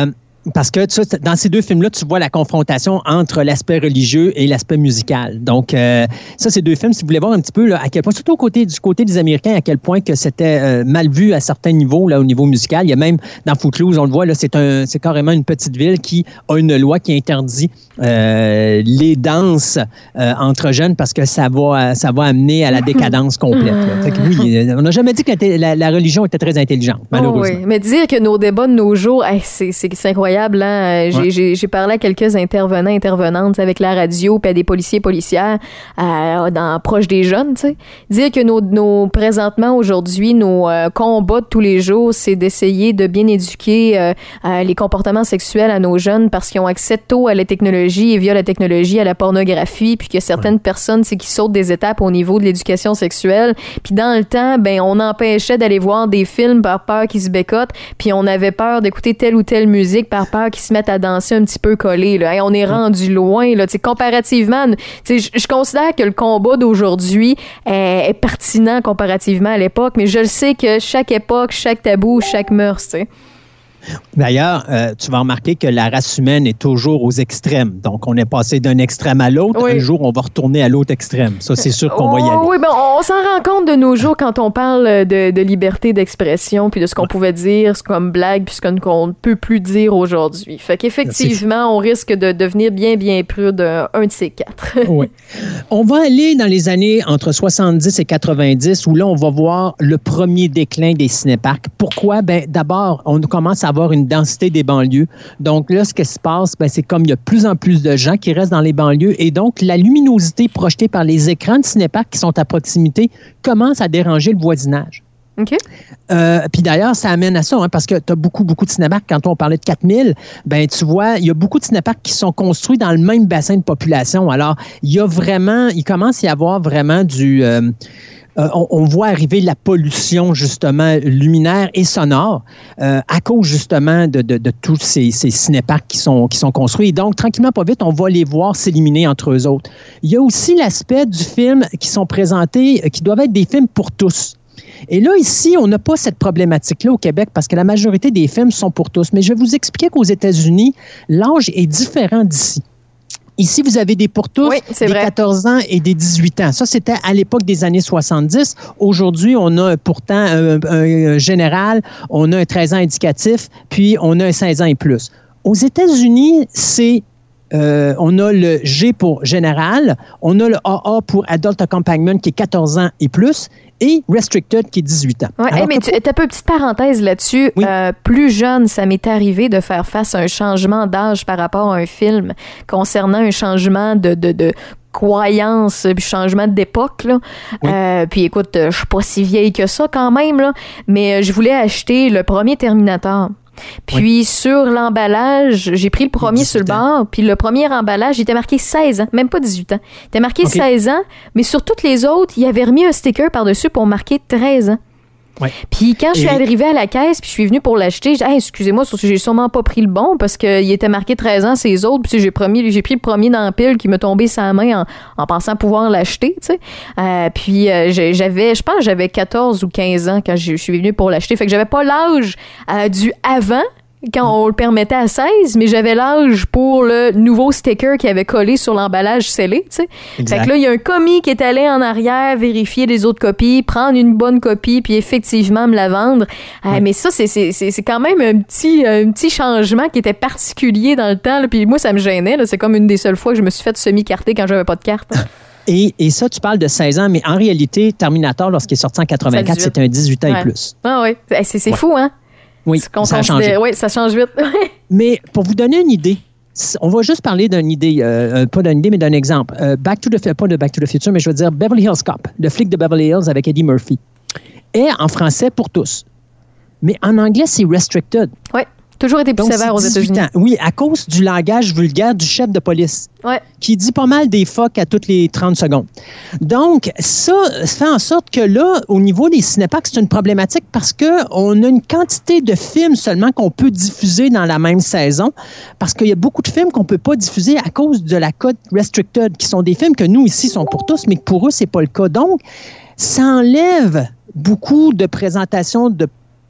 parce que tu sais, dans ces deux films-là, tu vois la confrontation entre l'aspect religieux et l'aspect musical. Donc, euh, ça, ces deux films, si vous voulez voir un petit peu là, à quel point, surtout au côté, du côté des Américains, à quel point que c'était euh, mal vu à certains niveaux, là, au niveau musical. Il y a même, dans Footloose, on le voit, là, c'est, un, c'est carrément une petite ville qui a une loi qui interdit euh, les danses euh, entre jeunes parce que ça va, ça va amener à la décadence complète. Là. Fait que oui, on n'a jamais dit que la, la, la religion était très intelligente, malheureusement. Oh oui. Mais dire que nos débats de nos jours, hey, c'est, c'est, c'est incroyable. Hein? J'ai, ouais. j'ai, j'ai parlé à quelques intervenants, intervenantes avec la radio, puis à des policiers, policières, euh, dans, proche des jeunes. T'sais. Dire que nos, nos, présentement, aujourd'hui, nos euh, combats de tous les jours, c'est d'essayer de bien éduquer euh, euh, les comportements sexuels à nos jeunes parce qu'ils ont accès tôt à la technologie et via la technologie à la pornographie, puis que certaines ouais. personnes, c'est qui sautent des étapes au niveau de l'éducation sexuelle. Puis dans le temps, ben on empêchait d'aller voir des films par peur qu'ils se bécotent, puis on avait peur d'écouter telle ou telle musique par peur qu'ils se mettent à danser un petit peu collés. Là. Hey, on est rendu loin. Là. T'sais, comparativement, je, je considère que le combat d'aujourd'hui est, est pertinent comparativement à l'époque, mais je le sais que chaque époque, chaque tabou, chaque mœurs, tu sais. D'ailleurs, euh, tu vas remarquer que la race humaine est toujours aux extrêmes. Donc, on est passé d'un extrême à l'autre. Oui. Un jour, on va retourner à l'autre extrême. Ça, c'est sûr qu'on oh, va y aller. Oui, ben, on s'en rend compte de nos jours quand on parle de, de liberté d'expression puis de ce qu'on ouais. pouvait dire comme blague puis ce qu'on ne peut plus dire aujourd'hui. Fait qu'effectivement, on risque de devenir bien, bien prude un de ces quatre. Oui. On va aller dans les années entre soixante-dix et quatre-vingt-dix où là, on va voir le premier déclin des cinéparcs. Pourquoi? Ben, d'abord, on commence à avoir une densité des banlieues. Donc là, ce qui se passe, ben, c'est comme il y a de plus en plus de gens qui restent dans les banlieues et donc la luminosité projetée par les écrans de cinéparcs qui sont à proximité commence à déranger le voisinage. OK. Euh, puis d'ailleurs, ça amène à ça, hein, parce que tu as beaucoup, beaucoup de cinéparcs. Quand on parlait de quatre mille, ben tu vois, il y a beaucoup de cinéparcs qui sont construits dans le même bassin de population. Alors, il y a vraiment, il commence à y avoir vraiment du... Euh, Euh, on, on voit arriver la pollution, justement, luminaire et sonore euh, à cause, justement, de, de, de tous ces, ces cinéparcs qui sont, qui sont construits. Et donc, tranquillement, pas vite, on va les voir s'éliminer entre eux autres. Il y a aussi l'aspect du film qui sont présentés, qui doivent être des films pour tous. Et là, ici, on n'a pas cette problématique-là au Québec parce que la majorité des films sont pour tous. Mais je vais vous expliquer qu'aux États-Unis, l'âge est différent d'ici. Ici, vous avez des pour tous, oui, des vrai. quatorze ans et des dix-huit ans. Ça, c'était à l'époque des années soixante-dix. Aujourd'hui, on a pourtant un, un, un général, on a un treize ans indicatif, puis on a un seize ans et plus. Aux États-Unis, c'est euh, on a le G pour général, on a le A A pour Adult Accompaniment qui est quatorze ans et plus, et Restricted qui est dix-huit ans. Ouais, hey, mais tu as une petite parenthèse là-dessus. Oui. Euh, plus jeune, ça m'est arrivé de faire face à un changement d'âge par rapport à un film concernant un changement de, de, de croyance, puis changement d'époque. Là. Oui. Euh, puis écoute, je suis pas si vieille que ça quand même, là, mais je voulais acheter le premier Terminator. Puis oui. sur l'emballage, j'ai pris le premier sur le bord, puis le premier emballage, il était marqué seize ans, même pas dix-huit ans. Il était marqué okay. seize ans, mais sur toutes les autres, il avait remis un sticker par-dessus pour marquer treize ans. Ouais. Puis quand je suis Et... arrivée à la caisse, puis je suis venue pour l'acheter, j'ai dit hey, excusez-moi, j'ai sûrement pas pris le bon parce qu'il était marqué treize ans, ces autres, puis j'ai, promis, j'ai pris le premier dans la pile qui me tombait sur la main en, en pensant pouvoir l'acheter, tu sais. Euh, puis euh, j'avais, je pense que j'avais quatorze ou quinze ans quand je suis venue pour l'acheter, fait que j'avais pas l'âge euh, du avant, quand on le permettait à seize, mais j'avais l'âge pour le nouveau sticker qui avait collé sur l'emballage scellé, tu sais. Fait que là, il y a un commis qui est allé en arrière vérifier les autres copies, prendre une bonne copie, puis effectivement me la vendre. Euh, ouais. Mais ça, c'est, c'est, c'est, c'est quand même un petit, un petit changement qui était particulier dans le temps, là. Puis moi, ça me gênait, là. C'est comme une des seules fois que je me suis fait semi-carter quand j'avais pas de carte. Et, et ça, tu parles de seize ans, mais en réalité, Terminator, lorsqu'il est sorti en quatre-vingt-quatre, c'était un dix-huit ans ouais. et plus. Ah oui, c'est, c'est ouais. fou, hein? Oui, ça a changé. Oui, ça change vite. Mais pour vous donner une idée, on va juste parler d'une idée, euh, pas d'une idée, mais d'un exemple. Euh, Back to the, pas de Back to the Future, mais je veux dire Beverly Hills Cop, le flic de Beverly Hills avec Eddie Murphy, est en français pour tous. Mais en anglais, c'est Restricted. Oui. Toujours été plus Donc, sévère aux États-Unis. Ans. Oui, à cause du langage vulgaire du chef de police, ouais. qui dit pas mal des fuck à toutes les trente secondes. Donc, ça fait en sorte que là, au niveau des cinéparcs, c'est une problématique parce qu'on a une quantité de films seulement qu'on peut diffuser dans la même saison, parce qu'il y a beaucoup de films qu'on ne peut pas diffuser à cause de la code Restricted, qui sont des films que nous, ici, sont pour tous, mais que pour eux, c'est pas le cas. Donc, ça enlève beaucoup de présentations de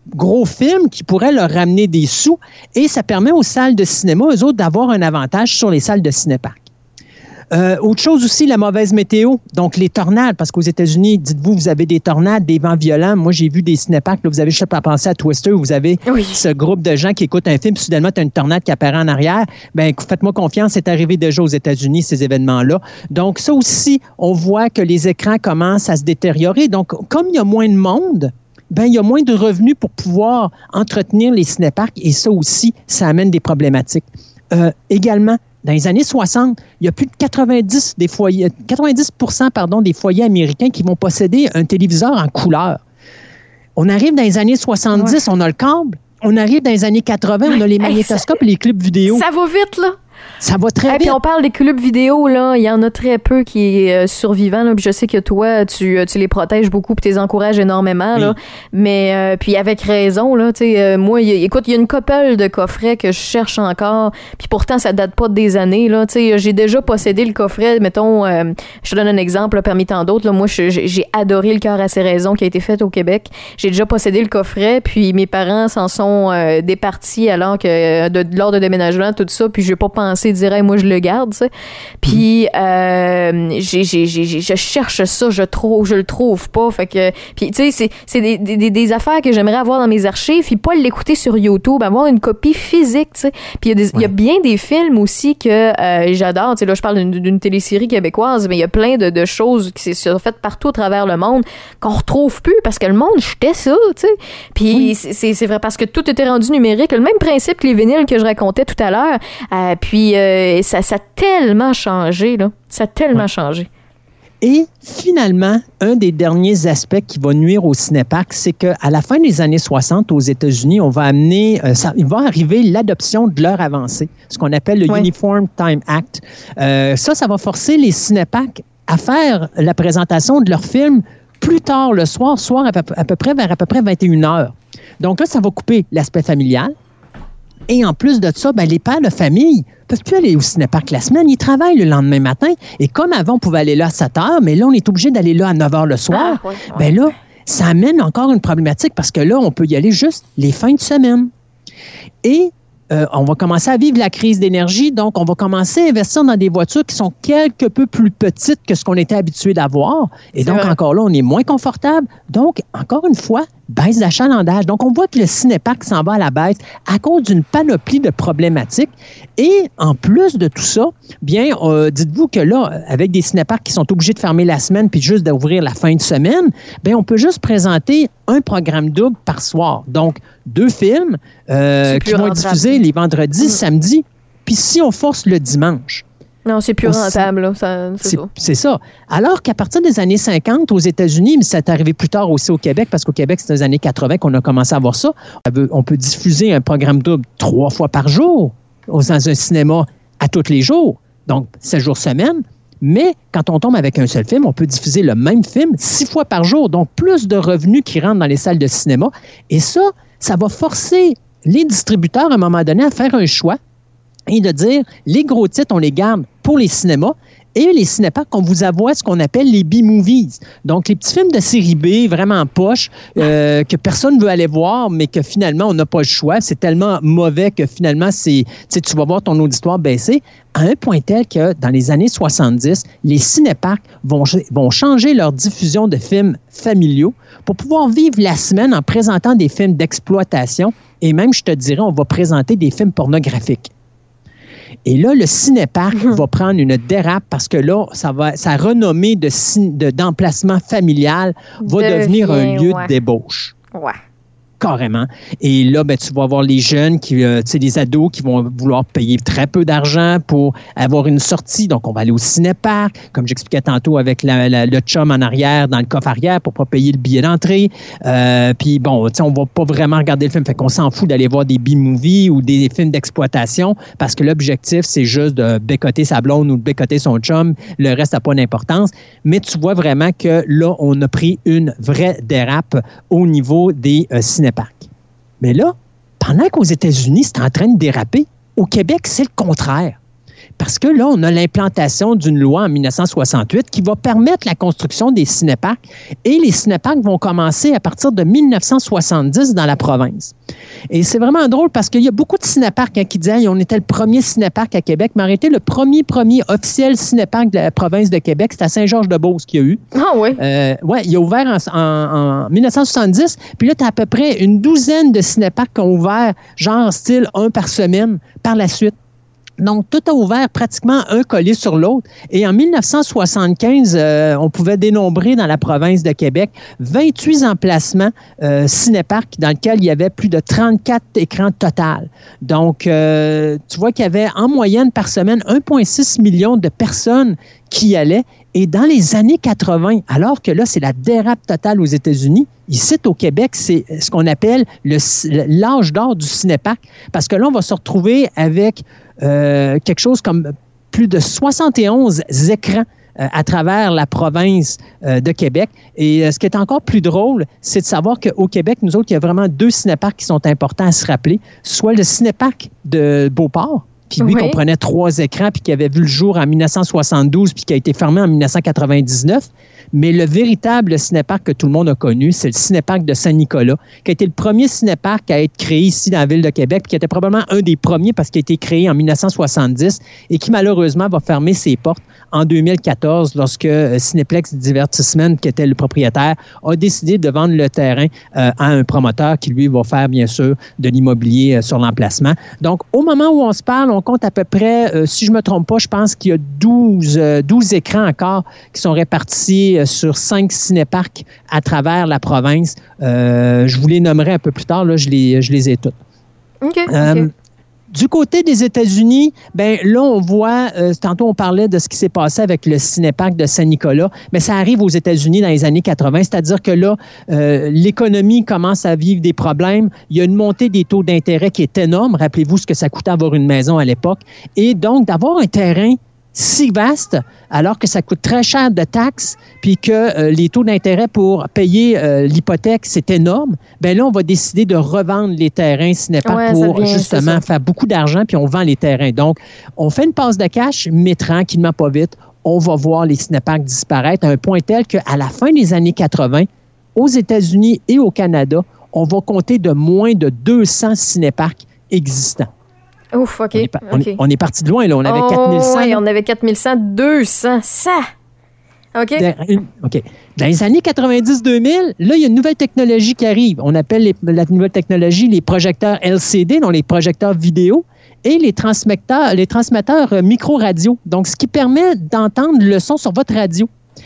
gros film qui pourrait leur ramener des sous et ça permet aux salles de cinéma, eux autres, d'avoir un avantage sur les salles de cinéparc. Euh, autre chose aussi, la mauvaise météo, donc les tornades, parce qu'aux États-Unis, dites-vous, vous avez des tornades, des vents violents. Moi, j'ai vu des cinéparcs, là, vous avez, je sais pas, pensé à Twister, où vous avez oui. ce groupe de gens qui écoutent un film, puis soudainement, tu as une tornade qui apparaît en arrière. Bien, faites-moi confiance, c'est arrivé déjà aux États-Unis, ces événements-là. Donc, ça aussi, on voit que les écrans commencent à se détériorer. Donc, comme il y a moins de monde, ben il y a moins de revenus pour pouvoir entretenir les cinéparcs, et ça aussi, ça amène des problématiques. Euh, également, dans les années soixante, il y a plus de quatre-vingt-dix, des foyers, quatre-vingt-dix pour cent pardon, des foyers américains qui vont posséder un téléviseur en couleur. On arrive dans les années soixante-dix, ouais. on a le câble. On arrive dans les années quatre-vingts, on a les magnétoscopes et les clubs vidéo. Ça va vite, là. Ça va très Et vite. Puis on parle des clubs vidéo, là, il y en a très peu qui est euh, survivant. Là, puis je sais que toi, tu, tu les protèges beaucoup puis tu les encourages énormément. Oui. Là. Mais euh, puis avec raison, là, tu sais, euh, moi, y, écoute, il y a une couple de coffrets que je cherche encore. Puis pourtant, ça date pas des années. Là, tu sais, j'ai déjà possédé le coffret. Mettons, euh, je te donne un exemple là, parmi tant d'autres. Là, moi, je, j'ai adoré Le cœur à ses raisons qui a été fait au Québec. J'ai déjà possédé le coffret. Puis mes parents s'en sont euh, départis alors que de, lors de déménagement, tout ça. Puis j'ai pas pensé dire hey, moi je le garde, tu sais. Puis euh, j'ai, j'ai, j'ai, je cherche ça, je trouve, je le trouve pas. Fait que, puis tu sais, c'est, c'est des, des, des affaires que j'aimerais avoir dans mes archives, puis pas l'écouter sur YouTube, avoir une copie physique, tu sais. Puis il y a ouais. y a bien des films aussi que euh, j'adore. Tu sais, là je parle d'une, d'une télésérie québécoise, mais il y a plein de, de choses qui sont faites partout à travers le monde qu'on retrouve plus parce que le monde jetait ça, tu sais. Puis oui. c'est, c'est vrai parce que tout était rendu numérique, le même principe que les vinyles que je racontais tout à l'heure. Euh, puis euh, ça, ça a tellement changé, là. Ça a tellement ouais. changé. Et finalement, un des derniers aspects qui va nuire au cinéparc, c'est qu'à la fin des années soixante, aux États-Unis, on va amener, euh, ça, il va arriver l'adoption de l'heure avancée, ce qu'on appelle le ouais. Uniform Time Act. Euh, ça, ça va forcer les cinéparcs à faire la présentation de leurs films plus tard le soir, soir à peu, à peu près vers à peu près vingt et une heures. Donc là, ça va couper l'aspect familial. Et en plus de ça, ben, les pères de famille ne peuvent plus aller au cinéparc la semaine. Ils travaillent le lendemain matin. Et comme avant, on pouvait aller là à sept heures, mais là, on est obligé d'aller là à neuf heures le soir. Ah, oui, oui. Ben là, ça amène encore une problématique parce que là, on peut y aller juste les fins de semaine. Et euh, on va commencer à vivre la crise d'énergie. Donc, on va commencer à investir dans des voitures qui sont quelque peu plus petites que ce qu'on était habitué d'avoir. Et C'est donc, vrai. encore là, on est moins confortable. Donc, encore une fois, baisse d'achalandage. Donc, on voit que le cinéparc s'en va à la baisse à cause d'une panoplie de problématiques. Et en plus de tout ça, bien, euh, dites-vous que là, avec des cinéparcs qui sont obligés de fermer la semaine puis juste d'ouvrir la fin de semaine, bien, on peut juste présenter un programme double par soir. Donc, deux films euh, qui vont être diffusés les vendredis, mmh. samedis, puis si on force le dimanche. Non, c'est plus rentable, là. Ça, c'est, c'est, ça. c'est ça. Alors qu'à partir des années cinquante, aux États-Unis, mais c'est arrivé plus tard aussi au Québec, parce qu'au Québec, c'est dans les années quatre-vingts qu'on a commencé à voir ça. On peut diffuser un programme double trois fois par jour dans un cinéma à tous les jours, donc sept jours semaine. Mais quand on tombe avec un seul film, on peut diffuser le même film six fois par jour, donc plus de revenus qui rentrent dans les salles de cinéma. Et ça, ça va forcer les distributeurs, à un moment donné, à faire un choix et de dire, les gros titres, on les garde pour les cinémas et les cinéparcs, on vous avoue ce qu'on appelle les B-movies. Donc, les petits films de série B, vraiment poche, euh, que personne ne veut aller voir, mais que finalement, on n'a pas le choix. C'est tellement mauvais que finalement, c'est, tu vas voir ton auditoire baisser à un point tel que dans les années soixante-dix, les cinéparcs vont, vont changer leur diffusion de films familiaux pour pouvoir vivre la semaine en présentant des films d'exploitation et même, je te dirais, on va présenter des films pornographiques. Et là, le cinéparc mmh. va prendre une dérape parce que là, ça va, sa renommée de, de, d'emplacement familial va Devient, devenir un lieu ouais. de débauche. Ouais. Carrément. Et là, ben, tu vas avoir les jeunes, qui, euh, tu sais, les ados qui vont vouloir payer très peu d'argent pour avoir une sortie. Donc, on va aller au cinéparc, comme j'expliquais tantôt avec la, la, le chum en arrière, dans le coffre arrière pour ne pas payer le billet d'entrée. Euh, puis bon, tu sais, on ne va pas vraiment regarder le film. Fait qu'on s'en fout d'aller voir des B-movies ou des, des films d'exploitation parce que l'objectif, c'est juste de bécoter sa blonde ou de bécoter son chum. Le reste n'a pas d'importance. Mais tu vois vraiment que là, on a pris une vraie dérape au niveau des euh, cinéparcs. Mais là, pendant qu'aux États-Unis, c'est en train de déraper, au Québec, c'est le contraire. parce que là, on a l'implantation d'une loi en dix-neuf cent soixante-huit qui va permettre la construction des cinéparcs et les cinéparcs vont commencer à partir de dix-neuf cent soixante-dix dans la province. Et c'est vraiment drôle parce qu'il y a beaucoup de cinéparcs hein, qui disent hey, on était le premier cinéparc à Québec, mais en réalité, le premier, premier officiel cinéparc de la province de Québec, c'est à Saint-Georges-de-Beauce qu'il y a eu. Ah oui? Euh, oui, il a ouvert en, en, en dix-neuf cent soixante-dix, puis là, tu as à peu près une douzaine de cinéparcs qui ont ouvert, genre style un par semaine, par la suite. Donc, tout a ouvert pratiquement un collé sur l'autre. Et en dix-neuf cent soixante-quinze, euh, on pouvait dénombrer dans la province de Québec vingt-huit emplacements euh, cinéparcs dans lesquels il y avait plus de trente-quatre écrans total. Donc, euh, tu vois qu'il y avait en moyenne par semaine un virgule six million de personnes qui y allaient. Et dans les années quatre-vingt, alors que là, c'est la dérape totale aux États-Unis, ici au Québec, c'est ce qu'on appelle le, l'âge d'or du cinéparc. Parce que là, on va se retrouver avec euh, quelque chose comme plus de soixante et onze écrans euh, à travers la province euh, de Québec. Et euh, ce qui est encore plus drôle, c'est de savoir qu'au Québec, nous autres, il y a vraiment deux cinéparcs qui sont importants à se rappeler. Soit le cinéparc de Beauport, puis lui, oui. comprenait trois écrans, puis qui avait vu le jour en dix-neuf cent soixante-douze, puis qui a été fermé en dix-neuf cent quatre-vingt-dix-neuf. Mais le véritable cinéparc que tout le monde a connu, c'est le cinéparc de Saint-Nicolas, qui a été le premier cinéparc à être créé ici dans la ville de Québec, puis qui était probablement un des premiers parce qu'il a été créé en dix-neuf cent soixante-dix et qui malheureusement va fermer ses portes en deux mille quatorze lorsque Cinéplex Divertissement, qui était le propriétaire, a décidé de vendre le terrain euh, à un promoteur qui, lui, va faire, bien sûr, de l'immobilier euh, sur l'emplacement. Donc, au moment où on se parle, on compte à peu près, euh, si je ne me trompe pas, je pense qu'il y a douze, euh, douze écrans encore qui sont répartis euh, sur cinq cinéparcs à travers la province. Euh, je vous les nommerai un peu plus tard, là, je les, je les ai toutes. OK, euh, OK. Du côté des États-Unis, ben là, on voit, euh, tantôt on parlait de ce qui s'est passé avec le cinéparc de Saint-Nicolas, mais ça arrive aux États-Unis dans les années quatre-vingt, c'est-à-dire que là, euh, l'économie commence à vivre des problèmes. Il y a une montée des taux d'intérêt qui est énorme. Rappelez-vous ce que ça coûtait avoir une maison à l'époque. Et donc, d'avoir un terrain si vaste, alors que ça coûte très cher de taxes, puis que euh, les taux d'intérêt pour payer euh, l'hypothèque, c'est énorme, bien là, on va décider de revendre les terrains cinéparcs ouais, pour vient, justement faire beaucoup d'argent, puis on vend les terrains. Donc, on fait une passe de cash, mais tranquillement, pas vite, on va voir les cinéparcs disparaître à un point tel qu'à la fin des années quatre-vingt, aux États-Unis et au Canada, on va compter de moins de deux cents cinéparcs existants. Ouf, OK. On est, on, okay. est, on est parti de loin, là. On avait oh, quatre mille cent. Oui, on avait quatre mille cent, deux cents, ça. OK. OK. Dans les années quatre-vingt-dix deux mille, là, il y a une nouvelle technologie qui arrive. On appelle les, la nouvelle technologie les projecteurs L C D, donc les projecteurs vidéo, et les transmetteurs, les transmetteurs micro-radio. Donc, ce qui permet d'entendre le son sur votre radio.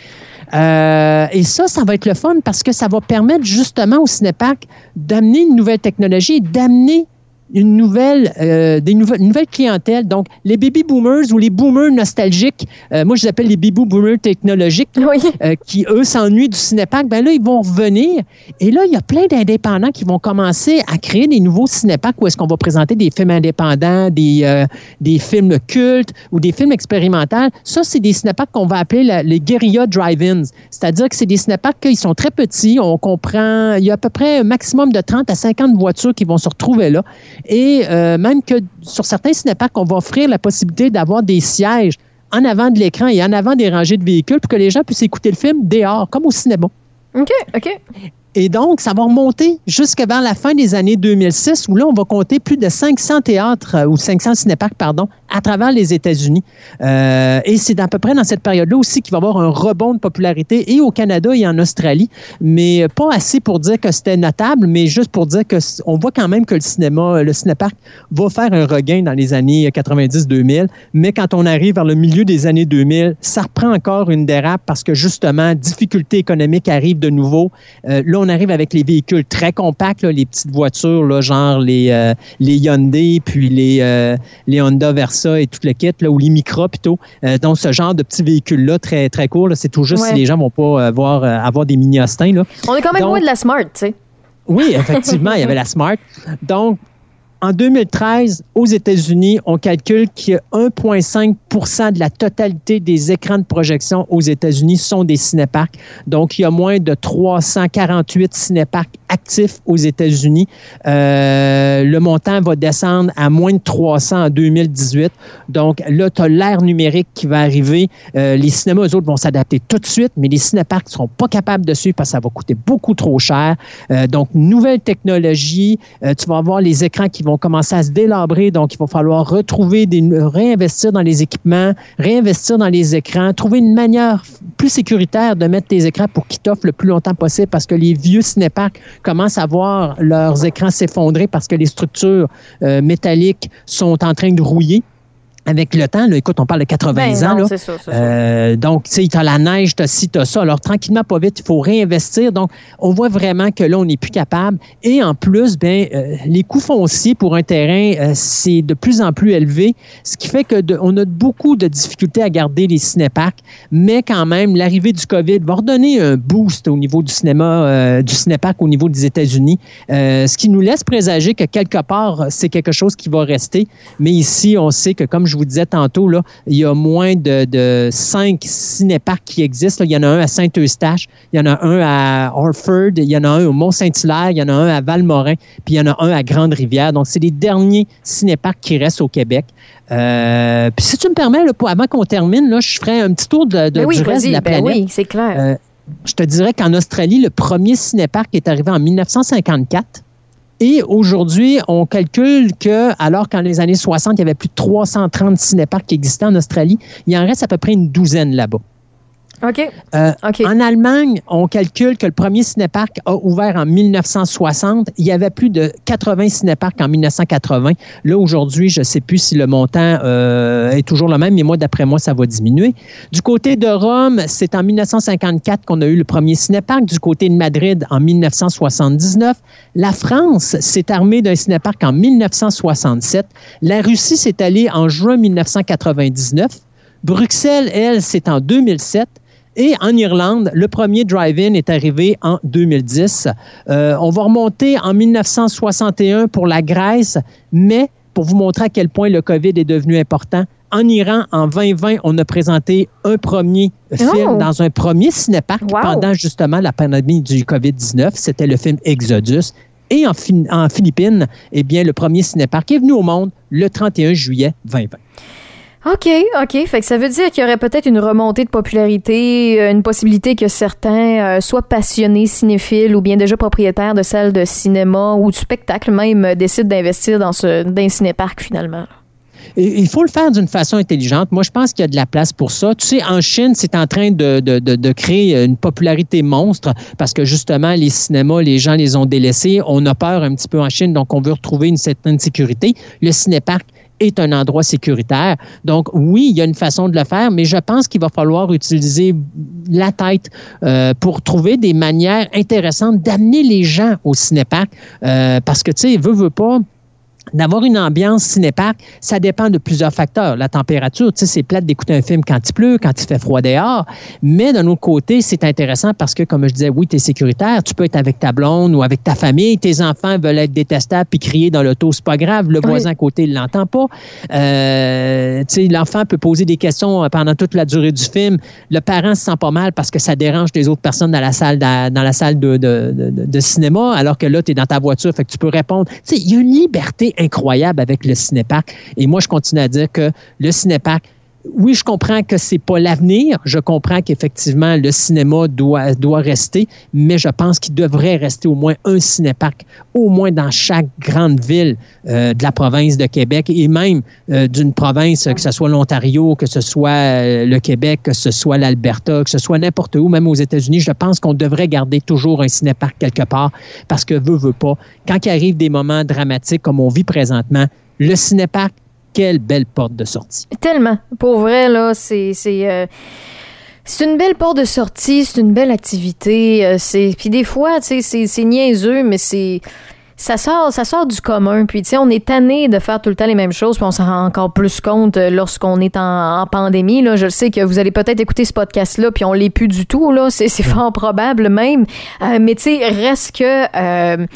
Euh, et ça, ça va être le fun parce que ça va permettre justement au cinéparc d'amener une nouvelle technologie et d'amener une nouvelle, euh, des nouvelles, une nouvelle clientèle. Donc, les baby boomers ou les boomers nostalgiques, euh, moi, je les appelle les baby boomers technologiques, oui. euh, qui, eux, s'ennuient du cinéparc, ben là, ils vont revenir. Et là, il y a plein d'indépendants qui vont commencer à créer des nouveaux cinéparcs où est-ce qu'on va présenter des films indépendants, des, euh, des films cultes ou des films expérimentaux. Ça, c'est des cinéparcs qu'on va appeler la, les guérilla drive-ins. C'est-à-dire que c'est des cinéparcs qui sont très petits. On comprend, il y a à peu près un maximum de trente à cinquante voitures qui vont se retrouver là. Et euh, même que sur certains cinéparcs, on va offrir la possibilité d'avoir des sièges en avant de l'écran et en avant des rangées de véhicules pour que les gens puissent écouter le film dehors, comme au cinéma. OK, OK. Et donc, ça va remonter jusqu'à vers la fin des années deux mille six, où là, on va compter plus de cinq cents théâtres, euh, ou cinq cents cinéparcs, pardon, à travers les États-Unis. Euh, et c'est à peu près dans cette période-là aussi qu'il va y avoir un rebond de popularité, et au Canada et en Australie, mais pas assez pour dire que c'était notable, mais juste pour dire qu'on voit quand même que le cinéma, le cinéparc va faire un regain dans les années quatre-vingt-dix deux mille, mais quand on arrive vers le milieu des années deux mille, ça reprend encore une dérape parce que justement, difficultés économiques arrivent de nouveau. Euh, là, on arrive avec les véhicules très compacts, là, les petites voitures, là, genre les, euh, les Hyundai, puis les, euh, les Honda Versa et tout le kit, là, ou les Micra plutôt. Euh, donc, ce genre de petits véhicules-là, très, très courts, là, c'est tout juste ouais. si les gens ne vont pas avoir, euh, avoir des mini-Austin. Là. On est quand même donc, loin de la Smart, tu sais. Oui, effectivement, il y avait la Smart. Donc, en deux mille treize, aux États-Unis, on calcule qu'il y a un virgule cinq pour cent de la totalité des écrans de projection aux États-Unis sont des cinéparcs. Donc, il y a moins de trois cent quarante-huit cinéparcs actifs aux États-Unis. Euh, le montant va descendre à moins de trois cents en deux mille dix-huit. Donc, là, tu as l'ère numérique qui va arriver. Euh, les cinémas, eux autres, vont s'adapter tout de suite, mais les cinéparcs ne seront pas capables de suivre parce que ça va coûter beaucoup trop cher. Euh, donc, nouvelle technologie. Euh, tu vas avoir les écrans qui vont commencer à se délabrer. Donc, il va falloir retrouver, des, réinvestir dans les équipements, réinvestir dans les écrans, trouver une manière plus sécuritaire de mettre tes écrans pour qu'ils t'offrent le plus longtemps possible parce que les vieux cinéparcs commencent à voir leurs écrans s'effondrer parce que les structures euh, métalliques sont en train de rouiller. Avec le temps, là, écoute, on parle de quatre-vingts ben ans. Non, là. c'est ça, c'est euh, ça. Donc, tu sais, tu as la neige, tu as ci, tu as ça. Alors, tranquillement, pas vite, il faut réinvestir. Donc, on voit vraiment que là, on n'est plus capable. Et en plus, ben, euh, les coûts fonciers pour un terrain, euh, c'est de plus en plus élevé, ce qui fait que de, on a beaucoup de difficultés à garder les cinéparcs. Mais quand même, l'arrivée du COVID va redonner un boost au niveau du cinéma, euh, du cinéparc au niveau des États-Unis, euh, ce qui nous laisse présager que quelque part, c'est quelque chose qui va rester. Mais ici, on sait que, comme je vous disais tantôt, là, il y a moins de, de cinq cinéparcs qui existent. Là. Il y en a un à Saint-Eustache, il y en a un à Orford, il y en a un au Mont-Saint-Hilaire, il y en a un à Valmorin, puis il y en a un à Grande-Rivière. Donc, c'est les derniers cinéparcs qui restent au Québec. Euh, puis si tu me permets, là, pour, avant qu'on termine, là, je ferai un petit tour de, de, oui, du reste de la ben planète. Oui, c'est clair. Euh, je te dirais qu'en Australie, le premier cinéparc est arrivé en dix-neuf cent cinquante-quatre. Et aujourd'hui, on calcule que, alors qu'en les années soixante, il y avait plus de trois cent trente cinéparcs qui existaient en Australie, il en reste à peu près une douzaine là-bas. OK. Euh, OK. En Allemagne, on calcule que le premier cinéparc a ouvert en dix-neuf cent soixante. Il y avait plus de quatre-vingts cinéparcs en dix-neuf cent quatre-vingts. Là, aujourd'hui, je ne sais plus si le montant euh, est toujours le même, mais moi, d'après moi, ça va diminuer. Du côté de Rome, c'est en dix-neuf cent cinquante-quatre qu'on a eu le premier cinéparc. Du côté de Madrid, en dix-neuf cent soixante-dix-neuf. La France s'est armée d'un cinéparc en dix-neuf cent soixante-sept. La Russie s'est allée en juin dix-neuf cent quatre-vingt-dix-neuf. Bruxelles, elle, c'est en deux mille sept. Et en Irlande, le premier drive-in est arrivé en deux mille dix. Euh, on va remonter en dix-neuf cent soixante et un pour la Grèce, mais pour vous montrer à quel point le COVID est devenu important, en Iran, en vingt vingt, on a présenté un premier film oh. dans un premier cinéparc wow. pendant justement la pandémie du COVID dix-neuf. C'était le film Exodus. Et en, fin- en Philippines, eh bien, le premier cinéparc est venu au monde le trente et un juillet vingt vingt. OK, OK. Fait que ça veut dire qu'il y aurait peut-être une remontée de popularité, une possibilité que certains euh, soient passionnés cinéphiles ou bien déjà propriétaires de salles de cinéma ou de spectacle même euh, décident d'investir dans, ce, dans un cinéparc finalement. Et il faut le faire d'une façon intelligente. Moi, je pense qu'il y a de la place pour ça. Tu sais, en Chine, c'est en train de, de, de, de créer une popularité monstre parce que justement, les cinémas, les gens les ont délaissés. On a peur un petit peu en Chine, donc on veut retrouver une certaine sécurité. Le cinéparc est un endroit sécuritaire. Donc, oui, il y a une façon de le faire, mais je pense qu'il va falloir utiliser la tête euh, pour trouver des manières intéressantes d'amener les gens au cinéparc. Euh, parce que, tu sais, veut, veut pas, d'avoir une ambiance cinéparc, ça dépend de plusieurs facteurs. La température, tu sais, c'est plate d'écouter un film quand il pleut, quand il fait froid dehors. Mais d'un autre côté, c'est intéressant parce que, comme je disais, oui, tu es sécuritaire. Tu peux être avec ta blonde ou avec ta famille. Tes enfants veulent être détestables puis crier dans l'auto, c'est pas grave. Le voisin oui. à côté, il l'entend pas. Euh, tu sais, l'enfant peut poser des questions pendant toute la durée du film. Le parent se sent pas mal parce que ça dérange les autres personnes dans la salle de, dans la salle de, de, de, de cinéma, alors que là, tu es dans ta voiture, fait que tu peux répondre. Tu sais, il y a une liberté incroyable avec le cinéparc. Et moi, je continue à dire que le cinéparc, oui, je comprends que c'est pas l'avenir. Je comprends qu'effectivement, le cinéma doit, doit rester, mais je pense qu'il devrait rester au moins un cinéparc, au moins dans chaque grande ville euh, de la province de Québec et même euh, d'une province, que ce soit l'Ontario, que ce soit euh, le Québec, que ce soit l'Alberta, que ce soit n'importe où, même aux États-Unis. Je pense qu'on devrait garder toujours un cinéparc quelque part parce que veut, veut pas. Quand il arrive des moments dramatiques comme on vit présentement, le cinéparc, quelle belle porte de sortie. Tellement. Pour vrai, là, c'est... c'est euh... C'est une belle porte de sortie, c'est une belle activité. Euh, c'est... Puis des fois, tu sais, c'est, c'est niaiseux, mais c'est... Ça sort, ça sort du commun. Puis, tu sais, on est tanné de faire tout le temps les mêmes choses, puis on s'en rend encore plus compte lorsqu'on est en, en pandémie. Là. Je sais que vous allez peut-être écouter ce podcast-là, puis on l'est plus du tout, là. C'est, c'est fort probable même. Euh, mais, tu sais, reste que... Euh,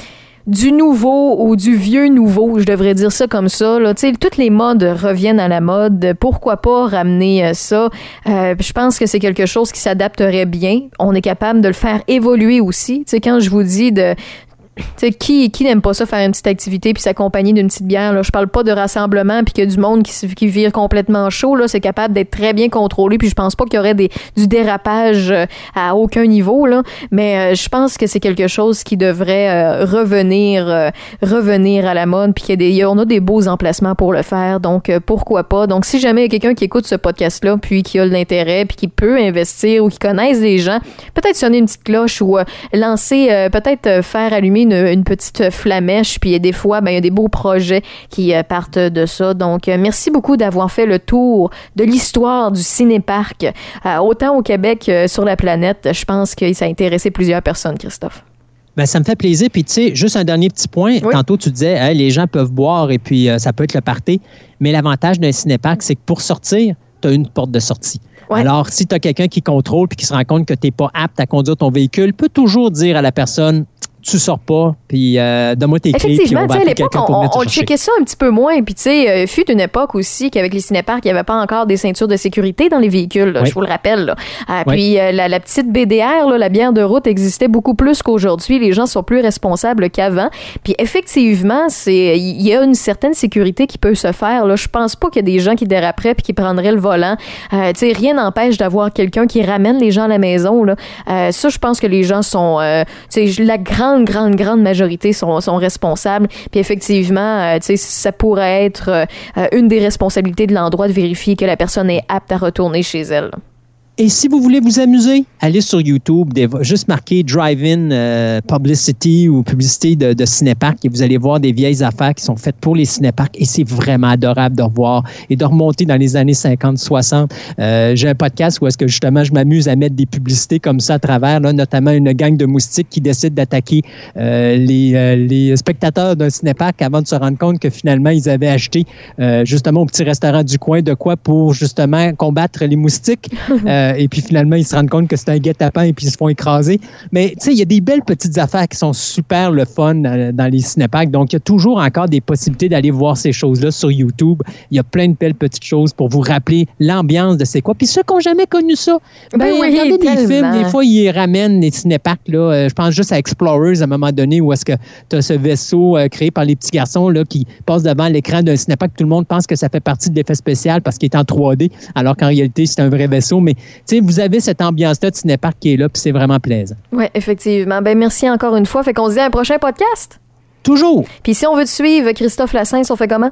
du nouveau ou du vieux nouveau, je devrais dire ça comme ça. Là. Tu sais, toutes les modes reviennent à la mode. Pourquoi pas ramener ça? Euh, je pense que c'est quelque chose qui s'adapterait bien. On est capable de le faire évoluer aussi. Tu sais, quand je vous dis de... T'sais, qui, qui n'aime pas ça, faire une petite activité puis s'accompagner d'une petite bière? Là? Je parle pas de rassemblement puis que du monde qui, qui vire complètement chaud. Là, c'est capable d'être très bien contrôlé. Puis je pense pas qu'il y aurait des, du dérapage à aucun niveau. Là. Mais euh, je pense que c'est quelque chose qui devrait euh, revenir euh, revenir à la mode. Puis qu'il y a des, on a des beaux emplacements pour le faire. Donc, euh, pourquoi pas? Donc, si jamais il y a quelqu'un qui écoute ce podcast-là puis qui a de l'intérêt puis qui peut investir ou qui connaisse des gens, peut-être sonner une petite cloche ou euh, lancer, euh, peut-être euh, faire allumer Une, une petite flamèche, puis des fois, ben, il y a des beaux projets qui euh, partent de ça. Donc, euh, merci beaucoup d'avoir fait le tour de l'histoire du cinéparc, euh, autant au Québec euh, sur la planète. Je pense que ça a intéressé plusieurs personnes, Christophe. Ben, ça me fait plaisir. Puis, tu sais, juste un dernier petit point. Oui. Tantôt, tu disais, hey, les gens peuvent boire et puis euh, ça peut être le party. Mais l'avantage d'un cinéparc, c'est que pour sortir, tu as une porte de sortie. Ouais. Alors, si tu as quelqu'un qui contrôle puis qui se rend compte que tu n'es pas apte à conduire ton véhicule, peut toujours dire à la personne, tu sors pas, puis euh, donne-moi tes clés, puis on va appeler quelqu'un pour venir te chercher. On checkait ça un petit peu moins, puis tu sais, euh, fut une époque aussi qu'avec les cinéparcs, il n'y avait pas encore des ceintures de sécurité dans les véhicules, là, oui. Je vous le rappelle. Là. Euh, oui. Puis euh, la, la petite B D R, là, la bière de route, existait beaucoup plus qu'aujourd'hui. Les gens sont plus responsables qu'avant. Puis effectivement, c'est il y a une certaine sécurité qui peut se faire. Là. Je pense pas qu'il y a des gens qui déraperaient puis qui prendraient le volant. Euh, tu sais, rien n'empêche d'avoir quelqu'un qui ramène les gens à la maison. Là. Euh, ça, je pense que les gens sont, euh, tu sais, la grande grande, grande majorité sont, sont responsables. Puis effectivement, euh, tu sais, ça pourrait être euh, une des responsabilités de l'endroit de vérifier que la personne est apte à retourner chez elle. Et si vous voulez vous amuser, allez sur YouTube, des, juste marquer Drive-In euh, Publicity ou publicité de, de cinéparc et vous allez voir des vieilles affaires qui sont faites pour les cinéparcs et c'est vraiment adorable de revoir et de remonter dans les années cinquante soixante. Euh, j'ai un podcast où est-ce que justement je m'amuse à mettre des publicités comme ça à travers, là, notamment une gang de moustiques qui décide d'attaquer euh, les, euh, les spectateurs d'un cinéparc avant de se rendre compte que finalement ils avaient acheté euh, justement au petit restaurant du coin de quoi pour justement combattre les moustiques. Euh, et puis finalement, ils se rendent compte que c'est un guet-apens et puis ils se font écraser. Mais tu sais, il y a des belles petites affaires qui sont super le fun dans les cinéparcs. Donc, il y a toujours encore des possibilités d'aller voir ces choses-là sur YouTube. Il y a plein de belles petites choses pour vous rappeler l'ambiance de c'est quoi. Puis ceux qui n'ont jamais connu ça, ben, ben oui, regardez des films, des fois, ils ramènent les cinéparcs. Là. Je pense juste à Explorers à un moment donné où est-ce que tu as ce vaisseau euh, créé par les petits garçons là, qui passe devant l'écran d'un cinéparc. Tout le monde pense que ça fait partie de l'effet spécial parce qu'il est en trois D, alors qu'en réalité, c'est un vrai vaisseau. Mais tu sais, vous avez cette ambiance-là de cinéparc qui est là, puis c'est vraiment plaisant. Oui, effectivement. Ben merci encore une fois. Fait qu'on se dit à un prochain podcast. Toujours. Puis si on veut te suivre, Christophe Lassens, on fait comment?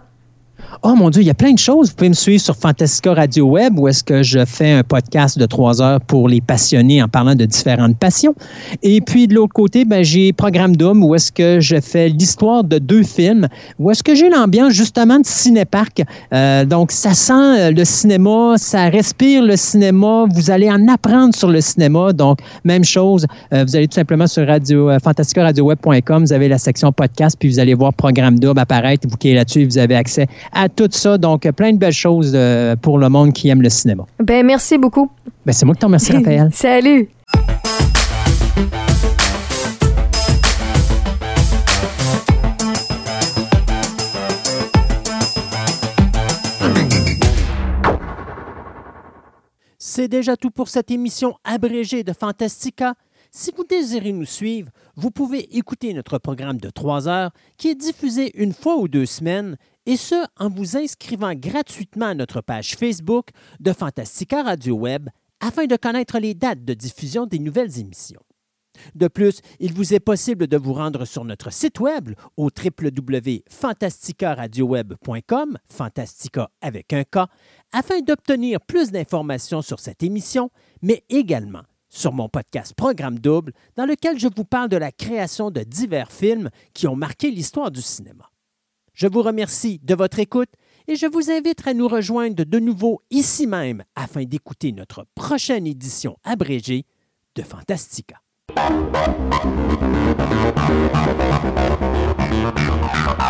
Oh mon Dieu, il y a plein de choses. Vous pouvez me suivre sur Fantastica Radio Web où est-ce que je fais un podcast de trois heures pour les passionnés en parlant de différentes passions. Et puis de l'autre côté, ben, j'ai Programme Double où est-ce que je fais l'histoire de deux films où est-ce que j'ai l'ambiance justement de cinéparc. Euh, donc ça sent le cinéma, ça respire le cinéma. Vous allez en apprendre sur le cinéma. Donc même chose, euh, vous allez tout simplement sur radio, euh, fantastica radio web point com, vous avez la section podcast puis vous allez voir Programme Double apparaître. Vous cliquez là-dessus et vous avez accès à tout ça. Donc, plein de belles choses euh, pour le monde qui aime le cinéma. Ben merci beaucoup. Ben c'est moi qui t'en remercie, Raphaël. Salut. C'est déjà tout pour cette émission abrégée de Fantastica. Si vous désirez nous suivre, vous pouvez écouter notre programme de trois heures qui est diffusé une fois ou deux semaines, et ce, en vous inscrivant gratuitement à notre page Facebook de Fantastica Radio Web afin de connaître les dates de diffusion des nouvelles émissions. De plus, il vous est possible de vous rendre sur notre site web au w w w point fantastica radio web point com, Fantastica avec un K, afin d'obtenir plus d'informations sur cette émission, mais également sur mon podcast Programme Double, dans lequel je vous parle de la création de divers films qui ont marqué l'histoire du cinéma. Je vous remercie de votre écoute et je vous invite à nous rejoindre de nouveau ici même afin d'écouter notre prochaine édition abrégée de Fantastica.